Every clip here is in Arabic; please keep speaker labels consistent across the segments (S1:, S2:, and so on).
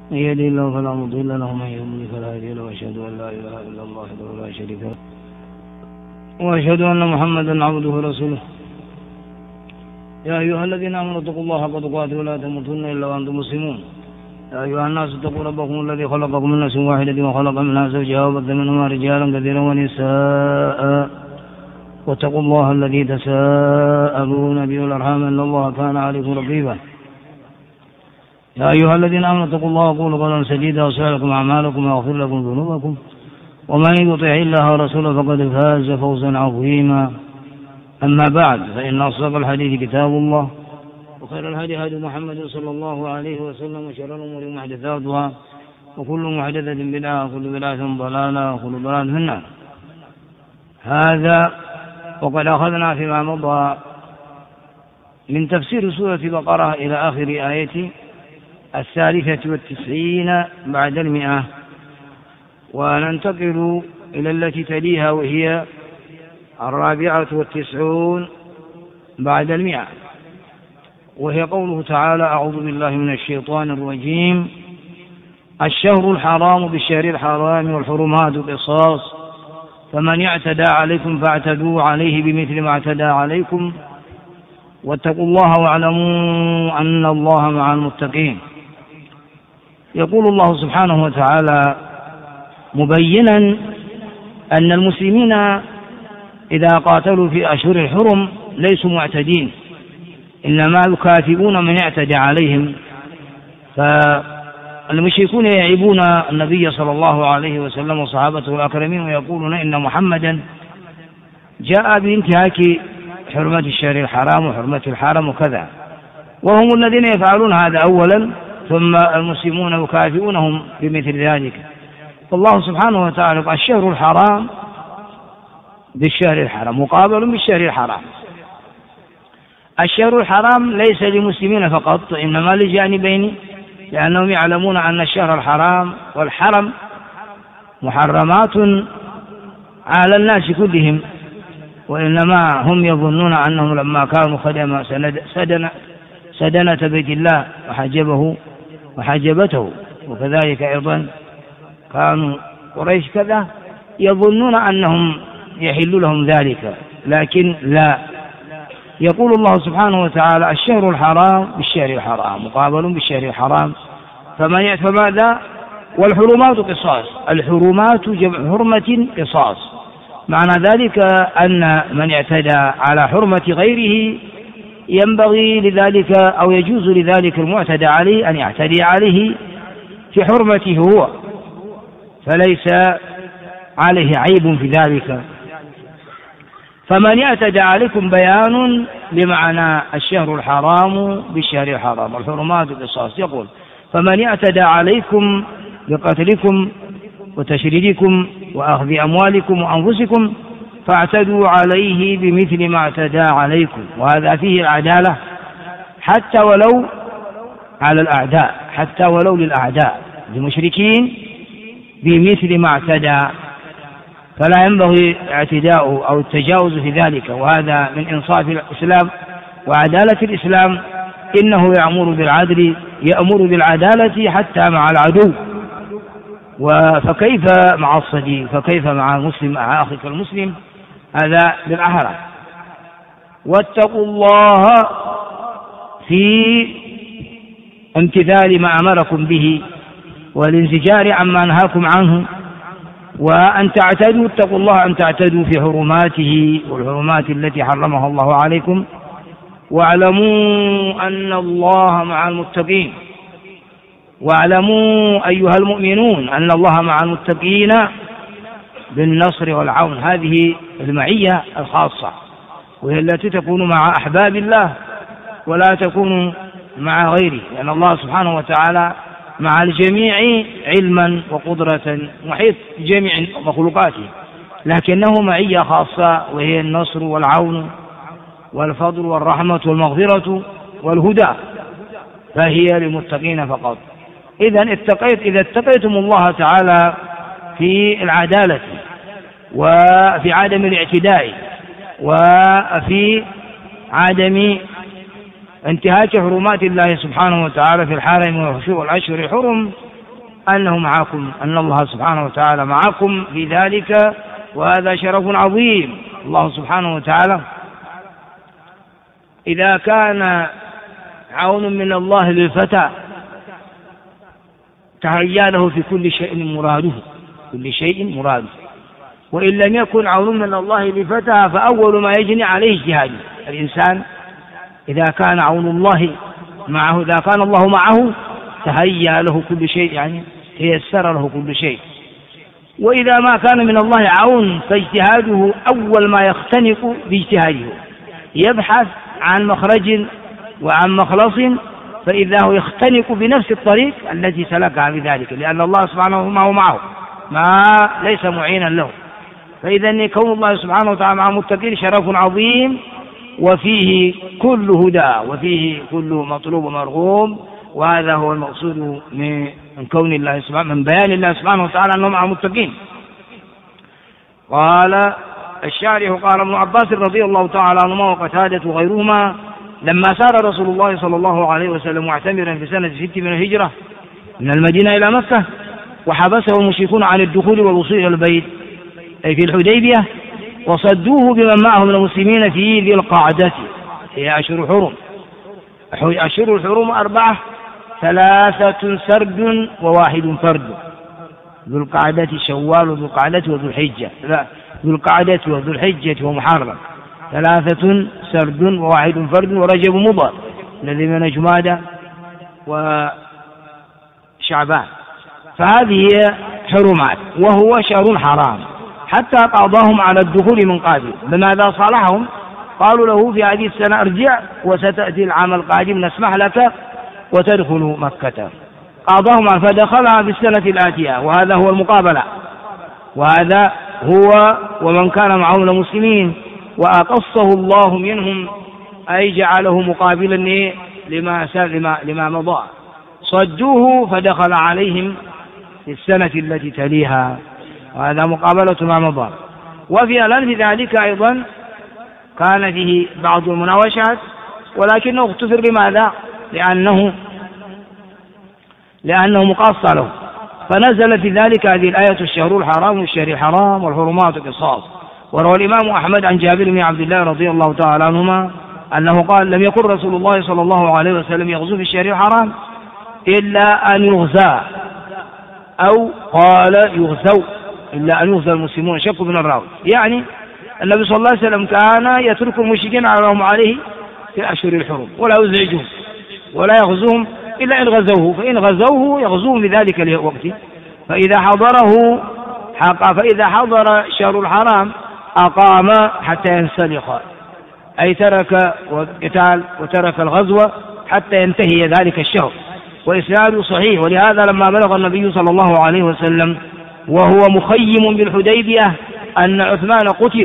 S1: من يهده الله فلا مضل له ومن يضلل فلا هادي له، واشهد ان لا اله الا الله وحده لا شريك له، واشهد ان محمدا عبده ورسوله. يا ايها الذين امنوا اتقوا الله حق تقاته ولا تموتن الا وانتم مسلمون. يا ايها الناس اتقوا ربكم الذي خلقكم من نفس واحده وخلق منها زوجها وبث منهما رجالا كثيرا ونساء، واتقوا الله الذي تساءلون به والارحام ان الله كان عليكم رقيبا. يا ايها الذين امنوا اتقوا الله وقولوا قولا سديدا يصلح لكم اعمالكم ويغفر لكم ذنوبكم، ومن يطع الله ورسوله فقد فاز فوزا عظيما. اما بعد، فان اصدق الحديث كتاب الله، وخير الهدي هدي محمد صلى الله عليه وسلم، وشر الامور محدثاتها، وكل محدثه بدعه، وكل بدعه ضلاله، وكل ضلاله في النار. هذا وقد اخذنا فيما مضى من تفسير سوره البقره الى اخر ايه 93 بعد 100، وننتقل إلى التي تليها وهي 94 بعد 100، وهي قوله تعالى: أعوذ بالله من الشيطان الرجيم. الشهر الحرام بالشهر الحرام والحرمات قصاص، فمن اعتدى عليكم فاعتدوا عليه بمثل ما اعتدى عليكم، واتقوا الله واعلموا أن الله مع المتقين. يقول الله سبحانه وتعالى مبينا أن المسلمين إذا قاتلوا في أشهر الحرم ليسوا معتدين، إنما يكافئون من اعتدى عليهم. فالمشركون يعيبون النبي صلى الله عليه وسلم وصحابته الأكرمين، ويقولون إن محمدا جاء بانتهاك حرمة الشهر الحرام وحرمة الحرم وكذا، وهم الذين يفعلون هذا أولا، ثم المسلمون يكافئونهم بمثل ذلك. فالله سبحانه وتعالى قال: الشهر الحرام بالشهر الحرام مقابل بالشهر الحرام. الشهر الحرام ليس للمسلمين فقط، إنما للجانبين، لأنهم يعلمون أن الشهر الحرام والحرم محرمات على الناس كلهم، وإنما هم يظنون أنهم لما كانوا خدم سدنة بيت الله وحجبته، وكذلك أيضا كانوا قريش كذا، يظنون أنهم يحل لهم ذلك، لكن لا. يقول الله سبحانه وتعالى: الشهر الحرام بالشهر الحرام مقابل بالشهر الحرام، فماذا؟ والحرمات قصاص. الحرمات جمع حرمة قصاص، معنى ذلك أن من اعتدى على حرمة غيره ينبغي لذلك أو يجوز لذلك المعتدى عليه أن يعتدي عليه في حرمته هو، فليس عليه عيب في ذلك. فمن يعتدى عليكم بيان لمعنى الشهر الحرام بالشهر الحرام والحرمات قصاص. يقول: فمن يعتدى عليكم بقتلكم وتشريدكم وأخذ أموالكم وأنفسكم فاعتدوا عليه بمثل ما اعتدى عليكم. وهذا فيه العدالة حتى ولو على الأعداء، حتى ولو للأعداء المشركين بمثل ما اعتدى، فلا ينبغي اعتداؤه أو التجاوز في ذلك. وهذا من إنصاف الإسلام وعدالة الإسلام، إنه يأمر بالعدالة حتى مع العدو، فكيف مع الصديق؟ فكيف مع المسلم، مع أخيك المسلم؟ هذا بالأحرى. واتقوا الله في امتثال ما أمركم به والانزجار عما نهاكم عنه، وأن تعتدوا. اتقوا الله أن تعتدوا في حرماته والحرمات التي حرمها الله عليكم، واعلموا أن الله مع المتقين. واعلموا أيها المؤمنون أن الله مع المتقين بالنصر والعون. هذه المعية الخاصة، وهي التي تكون مع أحباب الله ولا تكون مع غيره، لأن الله سبحانه وتعالى مع الجميع علما وقدرة، محيط جميع مخلوقاته، لكنه معية خاصة، وهي النصر والعون والفضل والرحمة والمغفرة والهدى، فهي للمتقين فقط. إذا اتقيتم الله تعالى في العدالة وفي عدم الاعتداء وفي عدم انتهاك حرمات الله سبحانه وتعالى في الحرم والأشهر الحرم، أنه معكم، أن الله سبحانه وتعالى معكم في ذلك، وهذا شرف عظيم. الله سبحانه وتعالى إذا كان عون من الله للفتى تهيأ له في كل شيء مراده، كل شيء مراده. وإن لم يكن عون من الله لفتى فأول ما يجني عليه اجتهاده. الإنسان إذا كان عون الله معه، إذا كان الله معه تهيأ له كل شيء، يعني تيسر له كل شيء. وإذا ما كان من الله عون فاجتهاده أول ما يختنق باجتهاده، يبحث عن مخرج وعن مخلص، فإذا هو يختنق بنفس الطريق التي سلكها بذلك، لأن الله سبحانه معه ما ليس معينا له. فإذا كون الله سبحانه وتعالى مع المتقين شرف عظيم، وفيه كل هدى وفيه كل مطلوب ومرغوب. وهذا هو المقصود من كون الله سبحانه، من بيان الله سبحانه وتعالى أنه مع المتقين. قال الشارح: قال ابن عباس رضي الله تعالى عنهما وقتادة وغيرهما: لما سار رسول الله صلى الله عليه وسلم معتمرا في سنة 6 من الهجرة من المدينة إلى مكة، وحبسه المشركون عن الدخول والوصول إلى البيت أي في الحديبية، وصدوه بمن معه من المسلمين في ذي القعدة، هي أشهر الحرم. أشهر الحرم 4، 3 سرد و1 فرد: ذو القعدة شوال وذو القعدة وذو الحجة، لا، ذو القعدة وذو الحجة ومحرم، 3 سرد و1 فرد، ورجب مضر الذي من جمادى وشعبان. فهذه حرمات، وهو شهر حرام، حتى قاضاهم على الدخول من قبل. بماذا صالحهم؟ قالوا له: في هذه السنة ارجع، وستأتي العام القادم نسمح لك وتدخل مكة. قاضاهم فدخلها في السنة الآتية، وهذا هو المقابلة، وهذا هو ومن كان معه من المسلمين، وأقصه الله منهم، أي جعله مقابلا لما مضى. صدوه فدخل عليهم في السنة التي تليها، وهذا مقابلة ما مضى. وفي الأنف ذلك أيضا كان فيه بعض المناوشات، ولكنه اختصر. لماذا؟ لأنه مقاص له. فنزل في ذلك هذه الآية: الشهر الحرام والشهر الحرام والحرمات قصاص. وروى الإمام أحمد عن جابر بن عبد الله رضي الله تعالى عنهما أنه قال: لم يكن رسول الله صلى الله عليه وسلم يغزو في الشهر الحرام إلا أن يغزى، أو قال يغزو إلا أن يغزى المسلمون، شك من الراوي. يعني النبي صلى الله عليه وسلم كان يترك المشركين على ما هم عليه في الأشهر الحرم، ولا يزعجهم ولا يغزوهم إلا إن غزوه، فإن غزوه يغزوهم بذلك الوقت. فإذا حضر شهر الحرام أقام حتى ينسلخ، أي ترك القتال وترك الغزو حتى ينتهي ذلك الشهر. وإسناده صحيح. ولهذا لما بلغ النبي صلى الله عليه وسلم وهو مخيم بالحديبية أن عثمان قتل،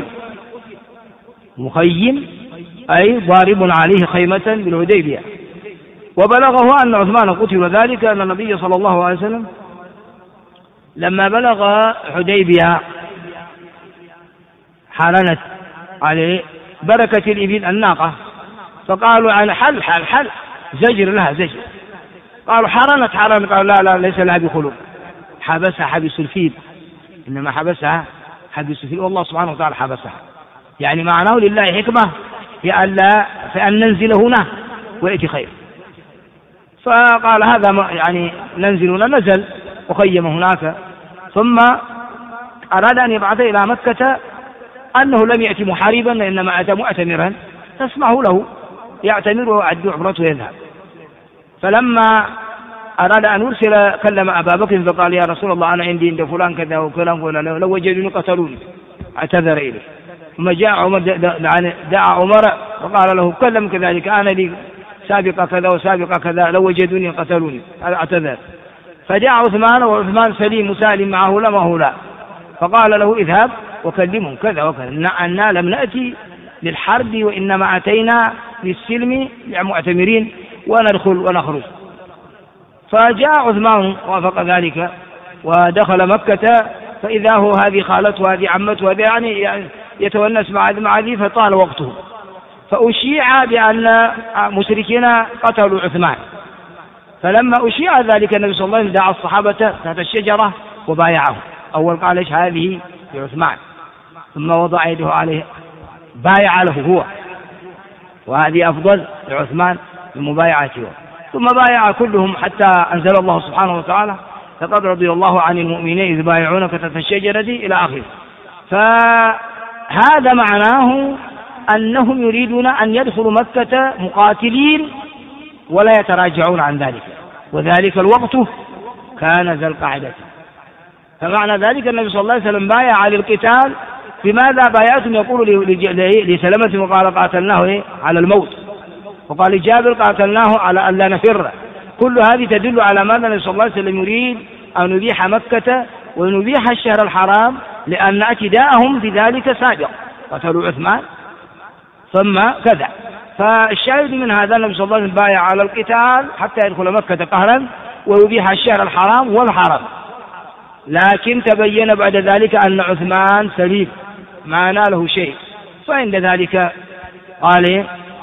S1: مخيم أي ضارب عليه خيمة بالحديبية، وبلغه أن عثمان قتل، وذلك أن النبي صلى الله عليه وسلم لما بلغ حديبية حرنت عليه بركة الإبل الناقة، فقالوا عن حل زجر لها زجر، قالوا حرنت، قالوا لا ليس لها بخلق، حبسها حبس الفيل، إنما حبسها حبس الفيل، والله سبحانه وتعالى حبسها. يعني معناه لله حكمة فأن ننزل هنا ويأتي خير. فقال هذا يعني ننزل هنا، نزل وخيم هناك. ثم أراد أن يبعث إلى مكة، أنه لم يأتي محاربا إنما أتى مؤتمرا، فاسمحوا له يعتمر ويعد عمرته ويذهب. فلما أراد أن يرسل كلم أبا بكر فقال: يا رسول الله أنا عندي عند فلان كذا وكلام، لو وجدوني قتلوني، اعتذر إليه. ثم جاء عمر دعا عمر فقال له: كلم كذلك، أنا لي سابقة كذا وسابقة كذا، لو وجدوني قتلوني، اعتذر. فجاء عثمان، وعثمان سليم مسالم معه لما هو لا، فقال له: اذهب وكلمهم كذا وكذا، أننا لم نأتي للحرب وإنما أتينا للسلم معتمرين وندخل ونخرج. فجاء عثمان وافق ذلك ودخل مكة، فإذا هو هذه خالته وهذه عمته وهذه يعني يتونس مع ذي، فطال وقته. فأشيع بأن مشركين قتلوا عثمان، فلما أشيع ذلك النبي صلى الله عليه وسلم دعا الصحابة تحت الشجرة وبايعهم. أول قال إيش هذه لعثمان، ثم وضع يده عليه بايع له هو، وهذه أفضل لعثمان بمبايعته، ثم بايع كلهم حتى أنزل الله سبحانه وتعالى لقد رضي الله عن المؤمنين إذ بايعونك تحت الشجرة إلى آخره. فهذا معناه أنهم يريدون أن يدخلوا مكة مقاتلين ولا يتراجعون عن ذلك، وذلك الوقت كان ذا القعدة. فمعنى ذلك النبي صلى الله عليه وسلم بايع على القتال. لماذا بايعتم؟ يقول لسلمة وقال قاتلناه على الموت، وقال لجابر قاتلناه على أن لا نفر. كل هذه تدل على ماذا النبي صلى الله عليه وسلم يريد أن نبيح مكة ونبيح الشهر الحرام، لأن اعتداءهم بذلك سابق، قتلوا عثمان ثم كذا. فالشاهد من هذا النبي صلى الله عليه وسلم بايع على القتال حتى يدخل مكة قهرا ويبيح الشهر الحرام والحرام. لكن تبين بعد ذلك أن عثمان سليم ما ناله شيء، فعند ذلك قال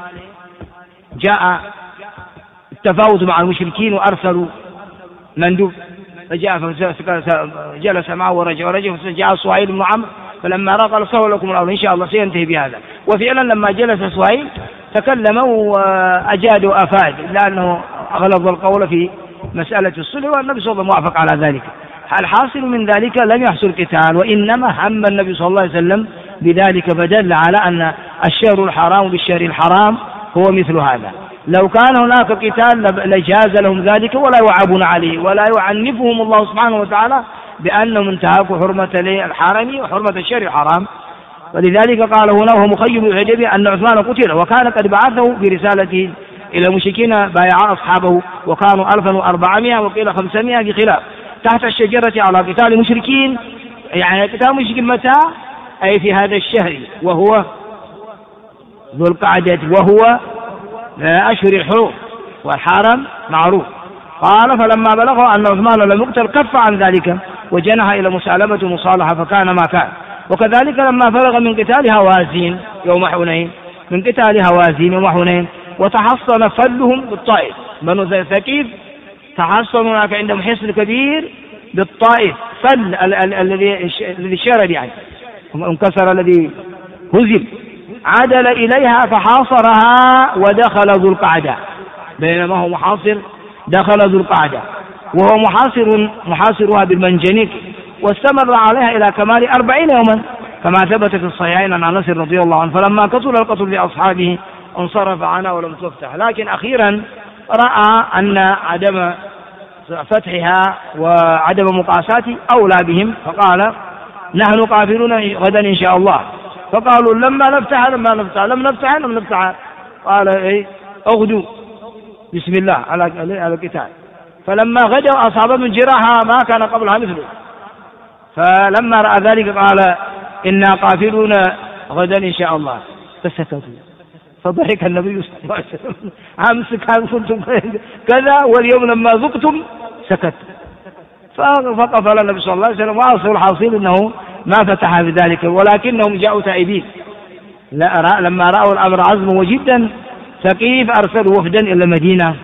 S1: جاء التفاوض مع المشركين وأرسلوا مندوب، فجاء جلس معه ورجع فجاء سهيل بن عمرو فلما رأى قال سهل لكم الأمر إن شاء الله سينتهي بهذا. وفعلا لما جلس سهيل تكلم وأجاد وأفاد، لأنه أغلظ القول في مسألة الصلح، والنبي صلى الله عليه وسلم وافق على ذلك. الحاصل من ذلك لم يحصل قتال، وإنما هم النبي صلى الله عليه وسلم بذلك، فدل على أن الشهر الحرام بالشهر الحرام هو مثل هذا. لو كان هناك قتال لجاز لهم ذلك ولا يعابون عليه ولا يعنفهم الله سبحانه وتعالى بأنهم انتهكوا حرمة الحرم وحرمة الشهر الحرام. ولذلك قال هنا وهو مخيم الحديبية أن عثمان قتل، وكان قد بعثه برسالته إلى المشركين بايع أصحابه، وكانوا 1400 وقيل 500 بخلاف تحت الشجرة على قتال المشركين. يعني قتال المشركين متى؟ أي في هذا الشهر وهو ذو القعدة، وهو أشهر الحروب والحرم معروف. قال فلما بلغه أن عثمان لم يقتل كف عن ذلك وجنح إلى مسالمة مصالحة فكان ما كان. وكذلك لما فرغ من قتال هوازين يوم حنين، من قتال هوازين يوم حنين وتحصن فلهم بالطائف، بنو ثقيف تحصنوا هناك عندهم حصن كبير بالطائف، فل الذي شرد يعني انكسر الذي هزم، عدل إليها فحاصرها ودخل ذو القعدة، بينما هو محاصر دخل ذو القعدة وهو محاصرها بالمنجنيق، واستمر عليها إلى كمال 40 يوما كما ثبت في الصحيحين عن أنس رضي الله عنه. فلما كثر القتل لأصحابه انصرف عنها ولم تفتح، لكن أخيرا رأى أن عدم فتحها وعدم مقاساته أولى بهم، فقال نحن قافلون غدا إن شاء الله. فقالوا لما نفتح لم نفتح. قال اغدوا بسم الله على القتال. فلما غدوا أصابتهم جراحة ما كان قبلها مثله، فلما رأى ذلك قال إنا قافلون غدا إن شاء الله، فسكتوا. فضحك النبي صلى الله عليه وسلم أمس كنتم كذا واليوم لما ذقتم سكت. فقفل النبي صلى الله عليه وسلم، وأصل الحاصل أنه ما فتح بذلك، ولكنهم جاءوا تائبين لما رأوا الأمر عزم وجدا. ثقيف أرسلوا وفدا إلى المدينة.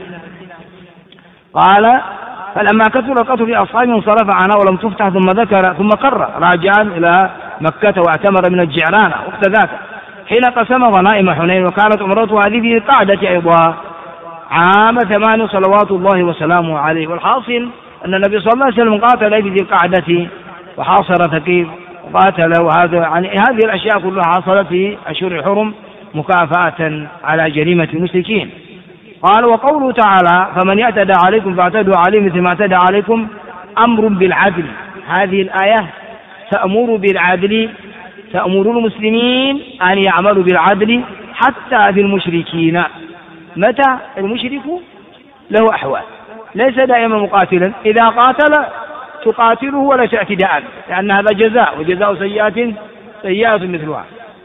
S1: قال فلما كثر القتل في أصحابه انصرف عنها ولم تفتح، ثم قر راجعا إلى مكة واعتمر من الجعرانة وقت ذاك حين قسم غنائم حنين، وكانت عمرته هذه في القعدة أيضا عام 8 صلوات الله وسلامه عليه. والحاصل أن النبي صلى الله عليه وسلم قاتل في ذي القعدة وحاصر ثقيف وقاتل، وهذا يعني هذه الأشياء كلها حصلت في أشهر الحرم مكافأة على جريمة المشركين. قال وقوله تعالى فمن يعتدى عليكم فاعتدوا عليه مثل ما اعتدى عليكم أمر بالعدل. هذه الآية تأمر بالعدل، تأمر المسلمين أن يعملوا بالعدل حتى في المشركين. متى المشرك له أحوال، ليس دائما مقاتلا، إذا قاتل تقاتله وليس اعتداء، لأن هذا جزاء، وجزاء سيئات مثلها.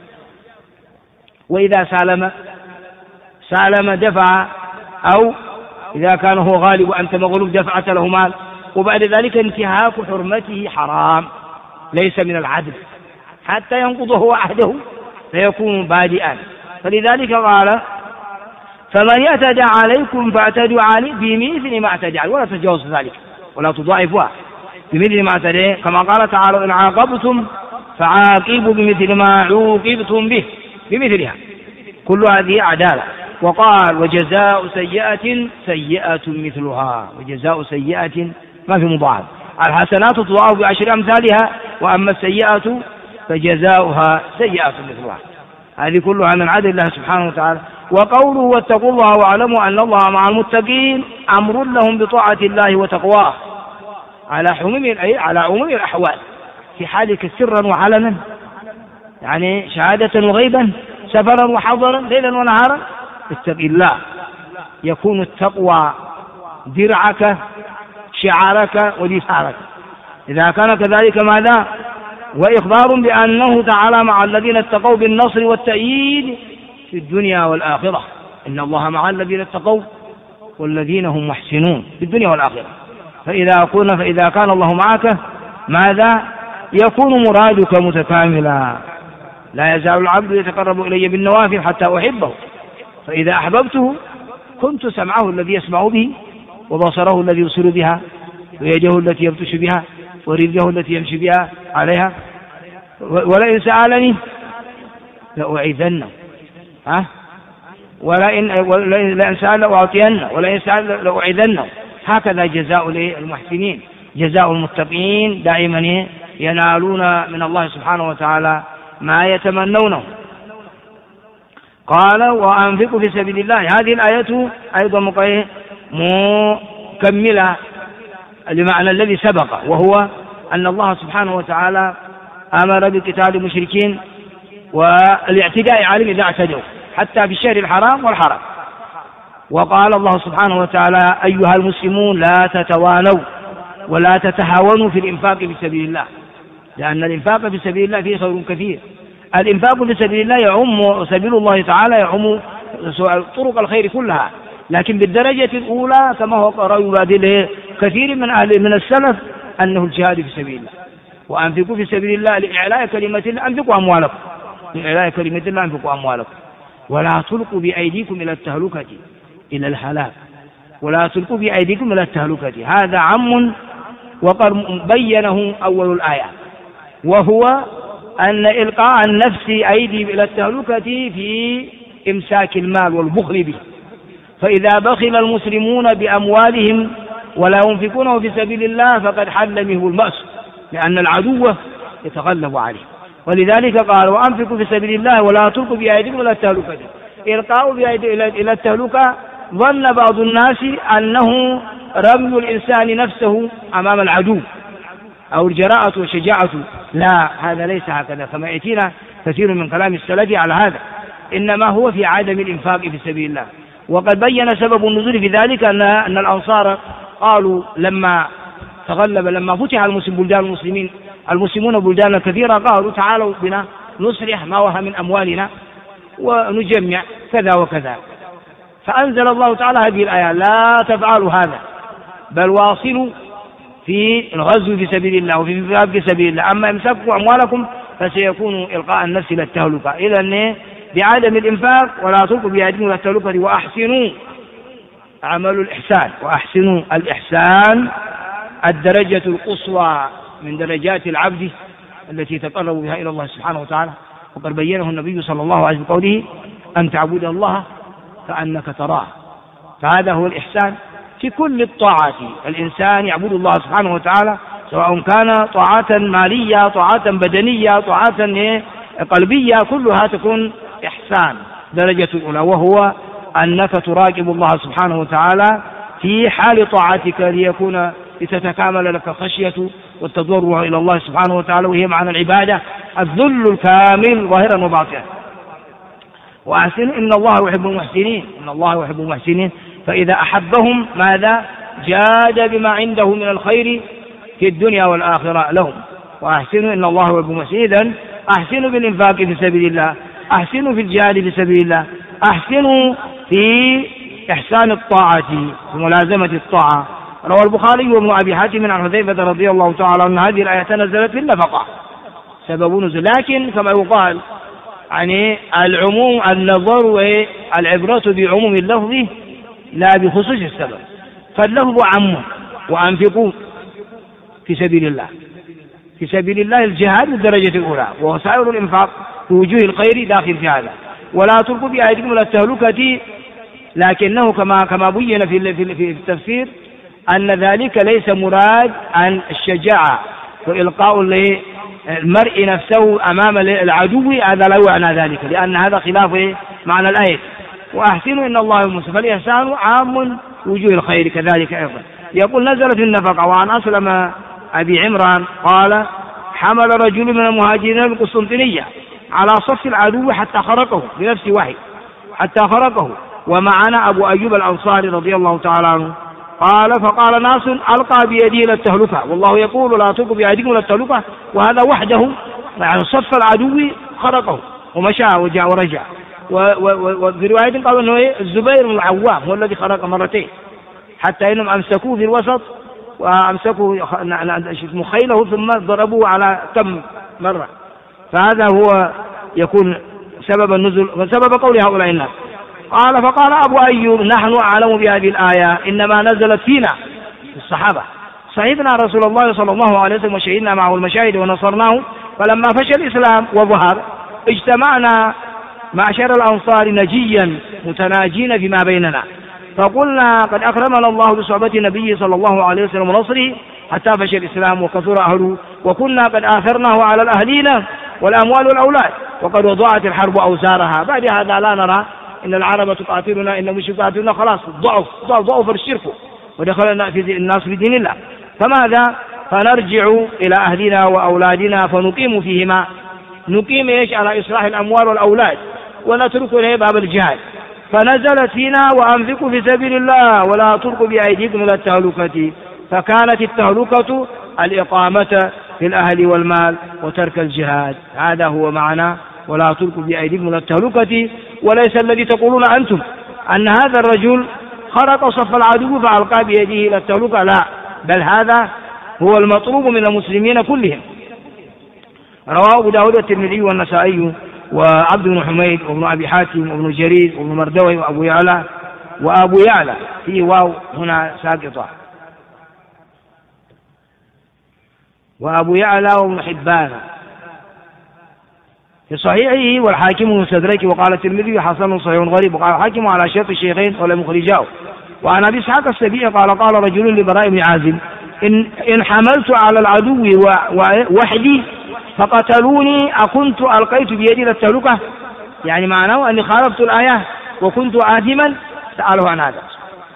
S1: وإذا سالم دفع، أو إذا كان هو غالب وأنت مغلوب دفعت له مال، وبعد ذلك انتهاك حرمته حرام، ليس من العدل حتى ينقضه عهده فيكون بادئا. فلذلك قال فمن يعتدى عليكم فاعتدوا عليه بمثل ما اعتدى عليه، ولا تتجاوز ذلك ولا تضاعفوها، بمثل ما اعتدى، كما قال تعالى إن عاقبتم فعاقبوا بمثل ما عوقبتم به، بمثلها، كل هذه عدالة. وقال وجزاء سيئة سيئة مثلها، وجزاء سيئة ما في مضاعف، الحسنات تضاعف بعشر أمثالها، وأما السيئة فجزاؤها سيئة مثلها. هذه كلها من عدل الله سبحانه وتعالى. وقوله واتقوا الله واعلموا أن الله مع المتقين أمر لهم بطاعة الله وتقواه على عموم الأحوال، في حالك سرا وعلنا، يعني شهادة وغيبا، سفرا وحضرا، ليلا ونهارا، اتق الله. يكون التقوى درعك شعارك ودفاعك. إذا كان كذلك ماذا؟ وإخبار بأنه تعالى مع الذين اتقوا بالنصر والتأييد في الدنيا والآخرة. إن الله مع الذين اتقوا والذين هم محسنون في الدنيا والآخرة. فإذا كان الله معك ماذا؟ يكون مرادك متكاملا. لا يزال العبد يتقرب إلي بالنوافل حتى أحبه، فإذا أحببته كنت سمعه الذي يسمع به، وبصره الذي يبصر بها، ويده التي يبطش بها، ورجله التي يمشي بها عليها. ولئن سألني لأعيذنه، ولئن سأل لأعطينه، ولئن سأل لأعيذنه. هكذا جزاء المحسنين، جزاء المتقين دائما ينالون من الله سبحانه وتعالى ما يتمنونه. قال وأنفقوا في سبيل الله. هذه الآية أيضا مكملة لمعنى الذي سبق، وهو أن الله سبحانه وتعالى أمر بقتال المشركين والاعتداء عليهم إذا اعتدوا، حتى في الشهر الحرام والحرم. وقال الله سبحانه وتعالى أيها المسلمون لا تتوانوا ولا تتهاونوا في الإنفاق في سبيل الله، لأن الإنفاق في سبيل الله فيه خير كثير. الإنفاق في سبيل الله يعم، سبيل الله تعالى يعم طرق الخير كلها، لكن بالدرجة الأولى كما هو رأي بعض كثير من السلف أنه الجهاد في سبيل الله. وأنفقوا في سبيل الله لإعلاء كلمة الله، أنفقوا أموالكم لإعلاء كلمة الله، أنفقوا أموالكم ولا تلقوا بأيديكم إلى التهلكة إلى الهلاك، ولا تلقوا بأيديكم إلى التهلكة. هذا عم وقد بينه أول الآية، وهو أن إلقاء النفس أيدي إلى التهلكة في إمساك المال والبخل به. فإذا بخل المسلمون بأموالهم ولا ينفقونه في سبيل الله فقد حل منه البأس، لأن العدو يتغلب عليه. ولذلك قال وأنفقوا في سبيل الله ولا تلقوا بأيديكم إلى التهلكة. إلقاء بأيدي إلى التهلكة ظن بعض الناس أنه رمي الإنسان نفسه أمام العدو أو الجراءة والشجاعة. لا، هذا ليس هكذا كما يأتينا كثير من كلام السلف على هذا، إنما هو في عدم الإنفاق في سبيل الله. وقد بين سبب النزول في ذلك أن الأنصار قالوا لما فتح المسلمون بلدان كثيرة، قالوا تعالوا بنا نصلح ما وهى من أموالنا ونجمع كذا وكذا. فأنزل الله تعالى هذه الآية لا تفعلوا هذا، بل واصلوا في الغزو في سبيل الله وفي الانفاق في سبيل الله. أما امسكوا أموالكم فسيكون إلقاء النفس إلى التهلكة. إذن بعدم الإنفاق ولا تلقوا بأيديكم إلى التهلكة. وأحسنوا، عملوا الإحسان، وأحسنوا الإحسان الدرجة القصوى من درجات العبد التي تقرب بها إلى الله سبحانه وتعالى. وقد بينه النبي صلى الله عليه وسلم بقوله أن تعبد الله كأنك تراه. فهذا هو الإحسان في كل الطاعات. الإنسان يعبد الله سبحانه وتعالى سواء كان طاعة مالية، طاعة بدنية، طاعة قلبية، كلها تكون إحسان درجة الأولى، وهو أنك تراقب الله سبحانه وتعالى في حال طاعتك لتتكامل لك الخشية والتضرع إلى الله سبحانه وتعالى، وهي معنى العبادة الذل الكامل ظاهرا وباطنا. وأحسن إن الله يحب المحسنين، إن الله يحب المحسنين. فإذا أحبهم ماذا؟ جاد بما عنده من الخير في الدنيا والآخرة لهم. وأحسنوا إن الله يحب المحسنين. إذن أحسنوا بالإنفاق في سبيل الله، أحسنوا في الجهاد في سبيل الله، أحسنوا في إحسان الطاعة وملازمة الطاعة. روى البخاري وابن أبي حاتم عن حذيفة رضي الله تعالى أن هذه الآية نزلت في النفقة، سبب نزول. لكن كما يقال يعني العموم النظر والعبرة بعموم اللفظ لا بخصوص السبب، فاللفظ عام وأنفقوا في سبيل الله. في سبيل الله الجهاد الدرجة الأولى، وسائر الإنفاق في وجوه الخير داخل في هذا. ولا تلقوا بأيديكم إلى التهلكة، لكنه كما بين في التفسير أن ذلك ليس مراد عن الشجاعة وإلقاء المرء نفسه أمام العدو، هذا لا يعنى ذلك، لأن هذا خلاف معنى الآية. وأحسنوا إن الله المحسن، فالإحسان عام وجوه الخير كذلك أيضا. يقول نزلت النفقة. وعن أسلم أبي عمران قال حمل رجل من المهاجرين القسطنطينية على صف العدو حتى خرقه بنفس وحي، حتى خرقه، ومعنا أبو أيوب الأنصاري رضي الله تعالى عنه. قال فقال ناس ألقى بيده إلى التهلكة، والله يقول لا تلقوا بأيديكم إلى التهلكة، وهذا وحده يعني صف العدو خرقه ومشى وجاء ورجع. وفي رواية قالوا أنه الزبير بن العوام هو الذي خرق مرتين، حتى إنهم أمسكوه في الوسط وأمسكوا مخيله ثم ضربوه على كم مرة. فهذا هو يكون سبب النزول وسبب قول هؤلاء الناس. قال فقال أبو أيوب نحن أعلم بهذه الآية، إنما نزلت فينا الصحابة، صحبنا رسول الله صلى الله عليه وسلم وشهدنا معه المشاهد ونصرناه، فلما فشى الإسلام وظهر اجتمعنا معشر الأنصار نجيا متناجين فيما بيننا، فقلنا قد أكرمنا الله بصحبة النبي صلى الله عليه وسلم ونصره حتى فشى الإسلام وكثر أهله، وكنا قد آثرناه على الأهلين والأموال والأولاد، وقد وضعت الحرب أوزارها. بعد هذا لا نرى إن العرب تقاتلنا، إن مش تقاتلنا، خلاص ضعف الشرك ودخلنا في الناس في دين الله. فماذا؟ فنرجع إلى أهلنا وأولادنا فنقيم فيهما، نقيم إيش؟ على إصلاح الأموال والأولاد، ونترك له باب الجهاد. فنزلت فينا وأنفقوا في سبيل الله ولا تلقوا بأيديكم إلى التهلكة، فكانت التهلكة الإقامة في الأهل والمال وترك الجهاد. هذا هو معنى ولا تلقوا بأيديكم إلى التهلكة، وليس الذي تقولون أنتم أن هذا الرجل خرق صف العدو فألقى بيده إلى التهلكة، لا، بل هذا هو المطلوب من المسلمين كلهم. رواه أبو داود والترمذي والنسائي وعبد بن حميد وابن أبي حاتم وابن جرير وابن مردوي وأبو يعلى في واو هنا ساقطة، وأبو يعلى وابن حبان في صحيحه، والحاكم المستدرك. وقال الترمذي حسن صحيح غريب، وقال الحاكم على شرط الشيخين ولم يخرجاه. وعن أبي إسحاق السبيعي قال رجل لبراء بن عازب إن حملت على العدو وحدي فقتلوني أكنت ألقيت بيدي إلى التهلكة؟ يعني معناه أني خالفت الآية وكنت آثما. سأله عن هذا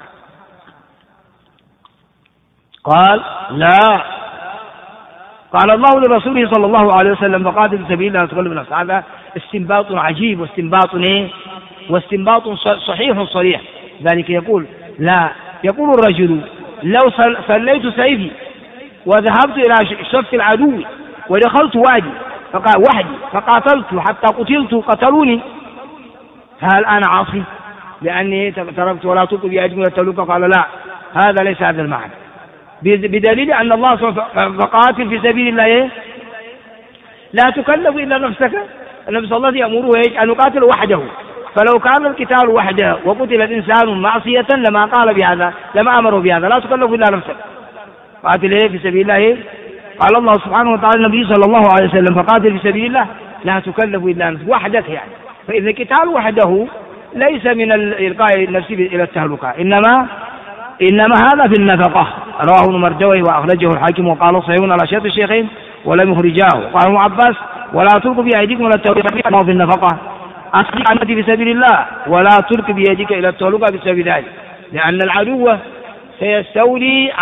S1: قال لا، قال الله لرسوله صلى الله عليه وسلم فقاتل في سبيل الله تغلب نفسك. هذا استنباط عجيب واستنباط صحيح صريح. ذلك يقول لا، يقول الرجل لو صليت سيفي وذهبت إلى صف العدو ودخلت وحدي فقاتلت حتى قتلت قتلوني، هل أنا عاصي لأني تركت ولا تلقوا بأيديكم إلى التهلكة؟ قال لا، هذا ليس هذا المعنى، بدليل أن الله فقاتل في سبيل الله لا تكلف إلا نفسك. النبي صلى الله عليه وسلم يأمره أن يقاتل وحده، فلو كان القتال وحده وقتل الإنسان معصية لما قال بهذا، لما أمره بهذا، لا تكلف إلا نفسك. قاتل في سبيل الله، قال الله سبحانه وتعالى النبي صلى الله عليه وسلم فقاتل في سبيل الله لا تكلف إلا نفسك وحدك يعني. فإذا القتال وحده ليس من إلقاء النفس إلى التهلكة، إنما هذا في النفقة. رواه ابن مردوي وأخرجه الحاكم وقال صحيح على شرط الشيخين ولم يخرجاه. قال ابن عباس ولا تلقوا بأيديكم إلى التهلكة في النفقة، أصلح النفس في سبيل الله ولا تلق بيدك إلى التهلكة بسبب ذلك، لأن العدو سيستولي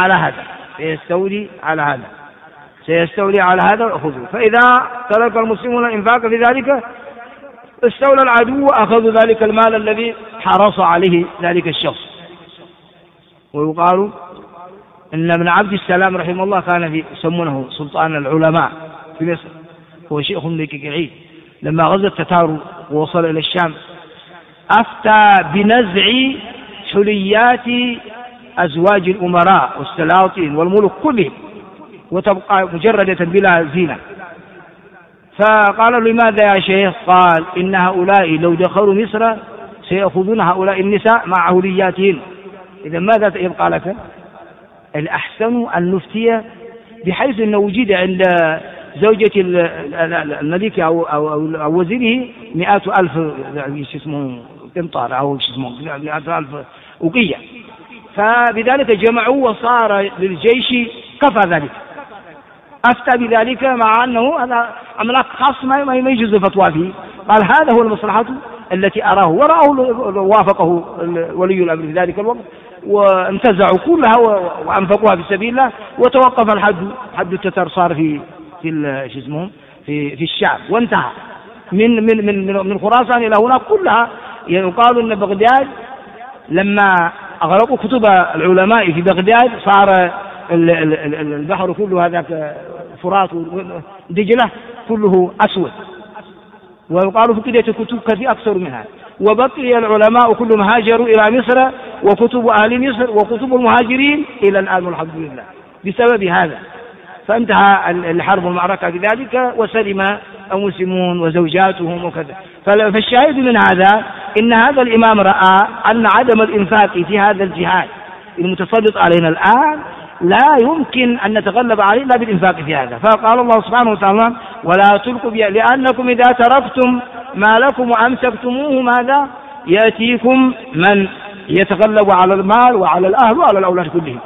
S1: على هذا أخذه. فإذا ترك المسلمون الإنفاق في ذلك استولى العدو أخذوا ذلك المال الذي حرص عليه ذلك الشخص. ويقال إن ابن عبد السلام رحمه الله كان يسمونه سلطان العلماء في مصر، هو شيخ دقيق. لما غزا التتار ووصل إلى الشام أفتى بنزع حليات أزواج الأمراء والسلاطين والملوك كلهم وتبقى مجردة بلا زينة، فقال لماذا يا شيخ؟ قال إن هؤلاء لو دخلوا مصر سيأخذون هؤلاء النساء مع أولياتهن. إذا ماذا يبقى لك؟ الأحسن أن نفتي بحيث أنه وجد عند زوجة الملك أو وزيره 100,000 قنطار أو 100,000 أوقية، فبذلك جمعوا وصار للجيش كفى ذلك. أفتى بذلك مع أنه هذا أملاك خاص ما يجوز الفتوى فيه. قال هذا هو المصلحة التي أراه، ورأه وافقه ولي الأمر في ذلك الوقت، وانتزعوا كلها وأنفقوها في سبيل الله، وتوقف حد التتر صار في الشعب وانتهى من خراسان إلى هناك كلها. يقال أن بغداد لما أغرقوا كتب العلماء في بغداد صار البحر كله هذاك فرات ودجلة كله أسود، ويقال في كتب كثير أكثر منها، وبقي العلماء كلهم هاجروا إلى مصر، وكتب أهل مصر وكتب المهاجرين إلى الآن والحمد لله بسبب هذا. فانتهى الحرب والمعركة بذلك، وسلم المسلمون وزوجاتهم وكذا. فالشاهد من هذا إن هذا الإمام رأى أن عدم الإنفاق في هذا الجهاد المتسلط علينا الآن لا يمكن أن نتغلب عليه إلا بالإنفاق في هذا. فقال الله سبحانه وتعالى ولا تلقوا لأنكم إذا تركتم ما لكم وأمسكتموه ماذا يأتيكم من يتغلب على المال وعلى الأهل وعلى الأولاد كلهم.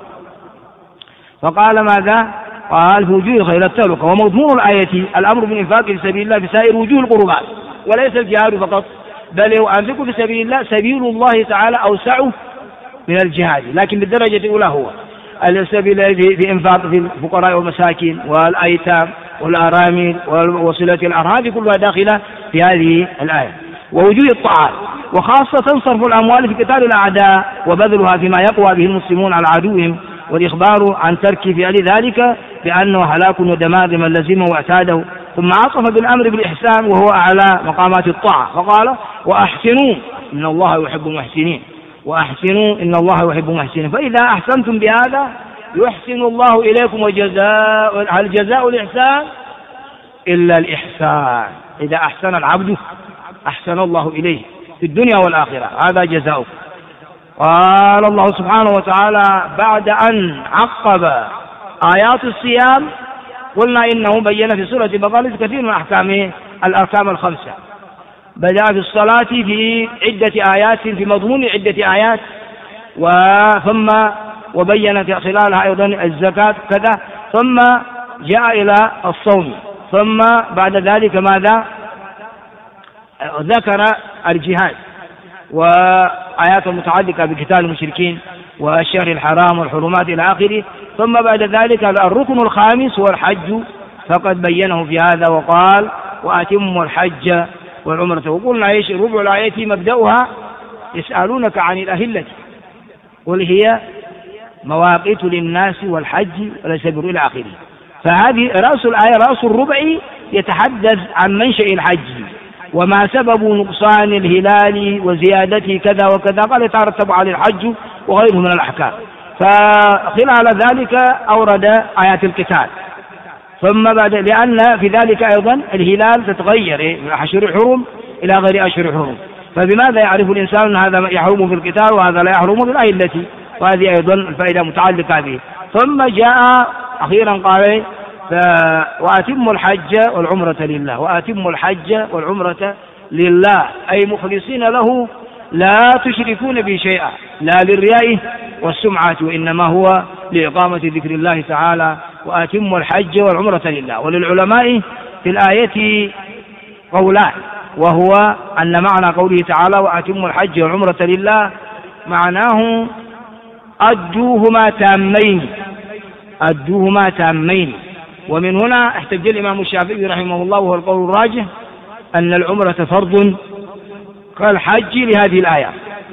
S1: فقال ماذا؟ قال في وجوه الخير التلقى. ومضمون الآية الأمر بالإنفاق في سبيل الله في سائر وجوه القربات، وليس الجهاد فقط، بل أنفقوا في سبيل الله، سبيل الله تعالى أوسع من الجهاد، لكن بالدرجة الأولى هو السبيل في إنفاق في الفقراء والمساكين والأيتام والأرامل وصلة الأرحام كلها داخلة في هذه الآية. ووجوه الطاعات، وخاصة صرف الأموال في قتال الأعداء وبذلها فيما يقوى به المسلمون على عدوهم، والإخبار عن ترك فعل ذلك بأنه هلاك ودمار لمن لزمه واعتاده. ثم عطف بالأمر بالإحسان وهو أعلى مقامات الطاعة، فقال وأحسنوا إن الله يحب المحسنين، وأحسنوا إن الله يحب المحسنين. فإذا أحسنتم بهذا يحسن الله إليكم، هل جزاء الإحسان إلا الإحسان. إذا أحسن العبد أحسن الله إليه في الدنيا والآخرة، هذا جزاؤه. قال الله سبحانه وتعالى بعد أن عقب آيات الصيام قلنا إنه بين في سورة البقرة كثير من أحكام الأركان الخمسة. بدأ في الصلاة في عدة آيات، في مضمون عدة آيات، ثم وبين خلالها أيضا الزكاة كذا، ثم جاء إلى الصوم، ثم بعد ذلك ماذا؟ ذكر الجهاد وآيات متعلقة بقتال المشركين والشهر الحرام والحرمات إلى آخره. ثم بعد ذلك الركن الخامس هو الحج، فقد بينه في هذا وقال وأتموا الحج والعمرة. وقلنا ايش ربع الآية مبدأها يسألونك عن الأهلة قل هي مواقيت للناس والحج وليس البر إلى آخره. فهذه رأس الآية رأس الربع يتحدث عن منشأ الحج وما سبب نقصان الهلال وزيادته كذا وكذا، قال يترتب على الحج وغيره من الأحكام. فخلال ذلك أورد آيات القتال، ثم بعد لأن في ذلك أيضا الهلال تتغير من أشهر الحرم إلى غير أشهر الحرم، فبماذا يعرف الإنسان أن هذا يحرم في القتال وهذا لا يحرم بالأهلة؟ وهذه أيضا الفائدة متعلقة به. ثم جاء أخيرا قال وأتموا الحج والعمرة لله، وأتموا الحج والعمرة لله أي مخلصين له لا تشركون به شيئا، لا للرياء والسمعة، وإنما هو لإقامة ذكر الله تعالى. وأتموا الحج والعمرة لله. وللعلماء في الآية قولان، وهو أن معنى قوله تعالى وأتموا الحج والعمرة لله معناه أدوهما تامين، أدوهما تامين. ومن هنا احتج الإمام الشافعي رحمه الله وهو القول الراجح أن العمرة فرض كالحج لهذه الآية،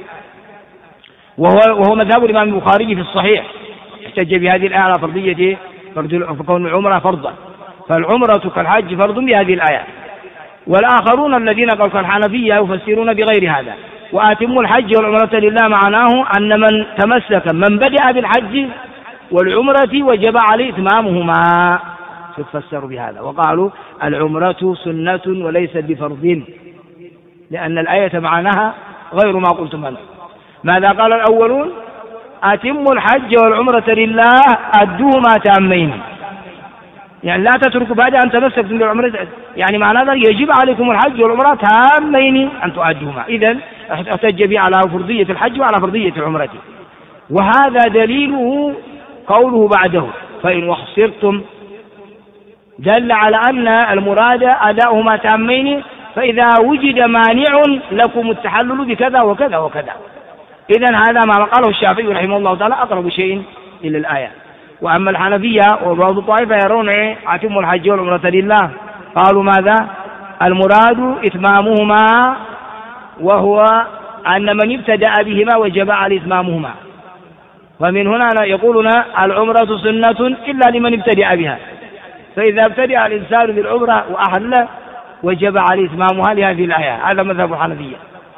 S1: وهو مذهب الإمام البخاري في الصحيح، احتج بهذه الآية على فرضية فكون العمرة فرضا، فالعمرة كالحج فرض بهذه الآية. والآخرون الذين قالوا كالحنفية يفسرون بغير هذا. وأتموا الحج والعمرة لله معناه أن من تمسك من بدأ بالحج والعمرة وجب عليه إتمامهما، تفسر بهذا، وقالوا العمرة سنة وليست بفرض، لأن الآية معناها غير ما قلتم أنتم. ماذا قال الأولون؟ أتموا الحج والعمرة لله أدوهما تامين، يعني لا تتركوا بعد أن تمسكتم بالعمرة، يعني معنى ذلك يجب عليكم الحج والعمرة تامين أن تؤدوهما. إذن احتج به على فرضية الحج وعلى فرضية العمرة، وهذا دليله قوله بعده فإن أحصرتم، دل على أن المراد أداؤهما تامين، فإذا وجد مانع لكم التحلل بكذا وكذا وكذا. إذن هذا ما قاله الشافعي رحمه الله تعالى أقرب شيء إلى الآية. وأما الحنفية وبعض الطائفة يرون أتموا الحج والعمرة لله، قالوا ماذا؟ المراد إتمامهما، وهو أن من ابتدأ بهما وجب عليه إتمامهما. ومن هنا يقولون العمرة سنة إلا لمن ابتدأ بها، فإذا ابتدأ الإنسان بالعمرة وأحل وجب عليه إتمامها لهذه الآية. هذا مذهب الحنفية.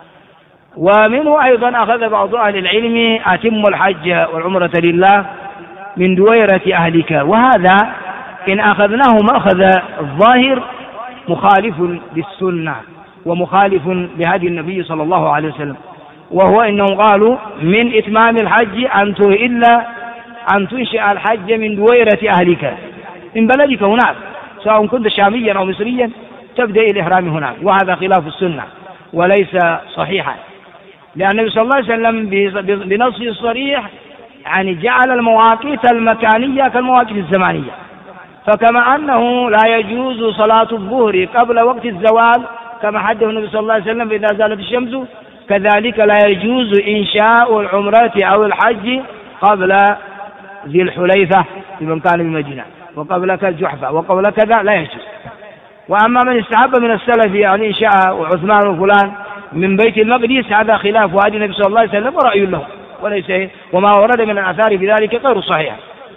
S1: ومنه أيضا أخذ بعض أهل العلم أتموا الحج والعمرة لله من دويرة أهلك، وهذا إن أخذناه مأخذ الظاهر مخالف للسنة ومخالف لهدي النبي صلى الله عليه وسلم، وهو إنهم قالوا من إتمام الحج إلا أن تنشئ الحج من دويرة أهلك، من بلدك هناك، سواء كنت شاميا أو مصريا تبدأ الإحرام هناك، وهذا خلاف السنة وليس صحيحا، لأن النبي صلى الله عليه وسلم بنصه الصريح يعني جعل المواقيت المكانية كالمواقيت الزمانية. فكما أنه لا يجوز صلاة الظهر قبل وقت الزوال كما حده النبي صلى الله عليه وسلم إذا زالت الشمس، كذلك لا يجوز إنشاء العمرة أو الحج قبل ذي الحليفة لمن كان بالمدينة، وقبل الجحفة، وقبل كذا لا يجوز. وأما من استحب من السلف يعني إنشاء عثمان وفلان من بيت المقدس، هذا خلاف هدي النبي صلى الله عليه وسلم ورأي له، وليس وما ورد من الآثار في ذلك غير صحيح.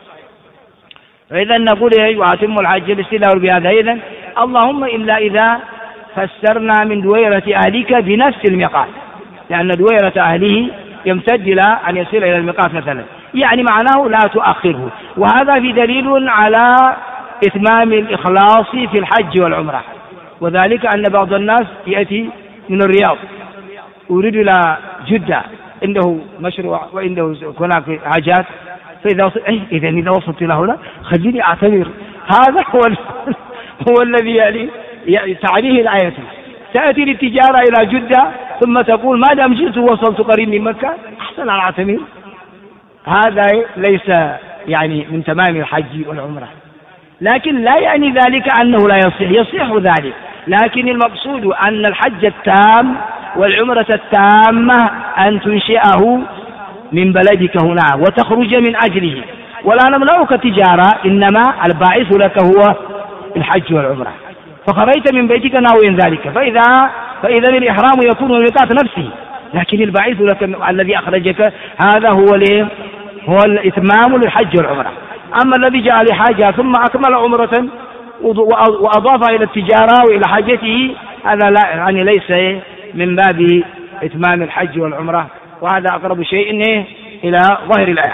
S1: فإذا نقول وأتموا الحج الاستدلال بهذا. إذن اللهم إلا إذا فسرنا من دويرة أهلك بنفس الميقات، لأن دويرة أهله يمتد إلى أن يصل إلى الميقات مثلا، يعني معناه لا تؤخره. وهذا في دليل على إتمام الإخلاص في الحج والعمرة، وذلك أن بعض الناس يأتي من الرياض ويريد إلى جدة، عنده مشروع وعنده هناك حاجات، فإذا إذا وصلت إلى هنا خليني أعتبر. هذا هو الذي يعني تعنيه الآية. تأتي للتجارة إلى جدة ثم تقول ما دام جئت ووصلت قريب من مكة أحسن أن أعتمر. هذا ليس يعني من تمام الحج والعمرة، لكن لا يعني ذلك أنه لا يصح ذلك، لكن المقصود أن الحج التام والعمرة التامة أن تنشئه من بلدك هنا وتخرج من أجله، ولا نمنعك التجارة، إنما الباعث لك هو الحج والعمرة، فخرجت من بيتك ناويا ذلك، فإذا الإحرام يكون من الميقات نفسه، لكن الباعث لك الذي أخرجك هذا هو الإتمام للحج والعمرة. أما الذي جاء لحاجة ثم أكمل عمرة وأضاف إلى التجارة وإلى حاجته، هذا لا يعني ليس من باب إتمام الحج والعمرة، وهذا أقرب شيء إلى ظاهر الآية.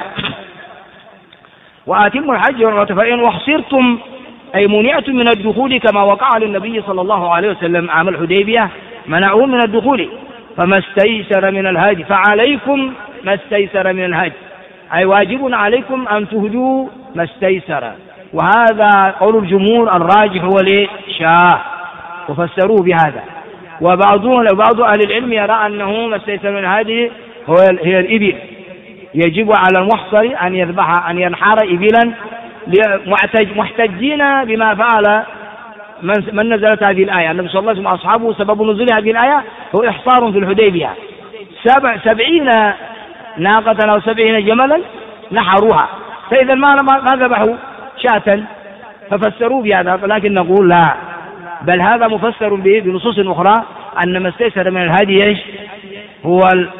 S1: وأتموا الحج والعمرة فإن أحصرتم أي منعتم من الدخول كما وقع للنبي صلى الله عليه وسلم عام الحديبية، منعوه من الدخول، فما استيسر من الهدي فعليكم ما استيسر من الهدي، أي واجب عليكم أن تهدوا ما استيسر. وهذا قول الجمهور، الراجح هو لشاه، وفسروه بهذا. وبعض أهل العلم يرى أنه ما استيسر من الهدي هي الإبل، يجب على المحصر أن يذبح أن ينحر إبلا محتجين بما فعل من نزلت هذه الآية. النبي صلى الله عليه وسلم أصحابه سبب نزول هذه الآية هو إحصار في الحديبية، 70 ناقة أو 70 جملا نحروها، فإذا ما ذبحوا شاة، ففسروا بهذا. لكن نقول لا، بل هذا مفسر به بنصوص أخرى أن ما استيسر من الهدي هو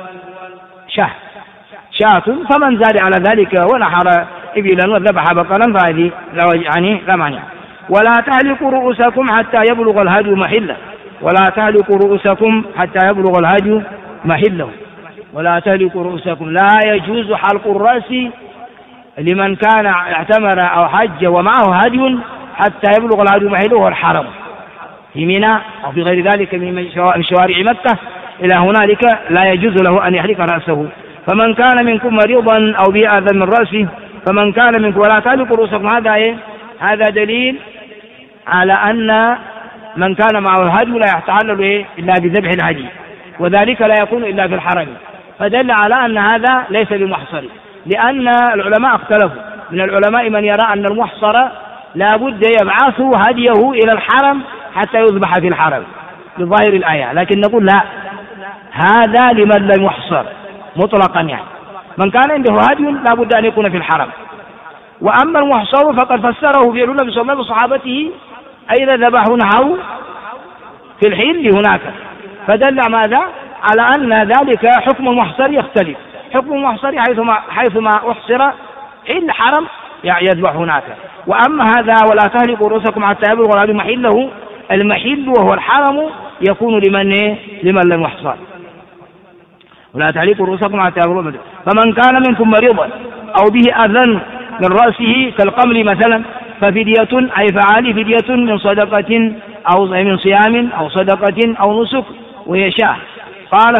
S1: شاة، فمن زاد على ذلك ونحر إبلا وذبح بقرا فهذه يعني لا مانع. ولا تهلكوا رؤوسكم حتى يبلغ الهدي محله، ولا تهلكوا رؤوسكم حتى يبلغ الهدي محله، ولا تهلكوا رؤوسكم، لا يجوز حلق الرأس لمن كان اعتمر أو حج ومعه هدي حتى يبلغ العدو محله وهو الحرم في منى أو في غير ذلك من شوارع مكة إلى هنالك لا يجوز له أن يحلق رأسه. فمن كان منكم مريضا أو به أذى من رأسه فمن كان منكم ولا تحلقوا رؤوسكم. هذا دليل على أن من كان معه الهدي لا يتحلل إلا بذبح الهدي، وذلك لا يكون إلا في الحرم، فدل على أن هذا ليس بمحصر، لأن العلماء اختلفوا. من العلماء من يرى أن المحصر لا بد يبعث هديه إلى الحرم حتى يذبح في الحرم لظاهر الآية، لكن نقول لا، هذا لمن لم يحصر مطلقا، يعني من كان عنده هدي لا بد أن يكون في الحرم. وأما المحصر فقد فسره في النبي صلى الله عليه وسلم وصحابته أين ذبحونه في الحل هناك، فدل ماذا على أن ذلك حكم المحصر يختلف. حكم المحصر حيثما أحصر الحرم يذبح هناك. وأما هذا ولا تهلكوا رؤوسكم حتى يبلغ العدو محله، المحل وهو الحرم يكون لمن لم يحصر. ولا تهلكوا رؤوسكم حتى يبلغ العدو. فمن كان منكم مريضا أو به أذى من رأسه كالقمل مثلا ففدية، أي فعال فدية من صدقة أو من صيام أو صدقة أو نسك وهي شاة. قال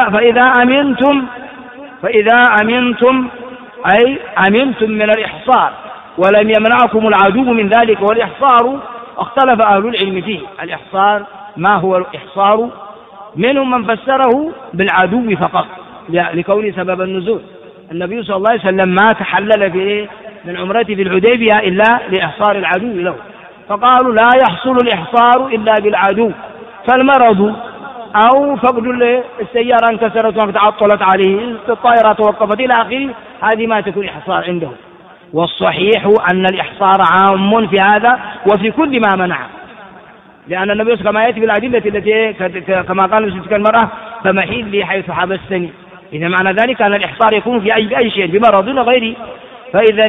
S1: فإذا أمنتم أي أمنتم من الإحصار ولم يمنعكم العدو من ذلك. والإحصار اختلف أهل العلم فيه، الإحصار ما هو الإحصار؟ منهم من فسره بالعدو فقط لكون سبب النزول. النبي صلى الله عليه وسلم ما تحلل من عمرته في الحديبية إلا لإحصار العدو له، فقالوا لا يحصل الإحصار إلا بالعدو. فالمرض أو فقد السيارة انكسرت وتعطلت عليه، الطائرة توقفت إلى آخره، هذه ما تكون إحصار عنده. والصحيح أن الإحصار عام في هذا وفي كل ما منع، لأن النبي كما يأتي بالأدلة التي كما قال في المرأة فمحلي حيث حبستني. إذا معنى ذلك أن الإحصار يكون في أي شيء بمرض وغيره. فإذا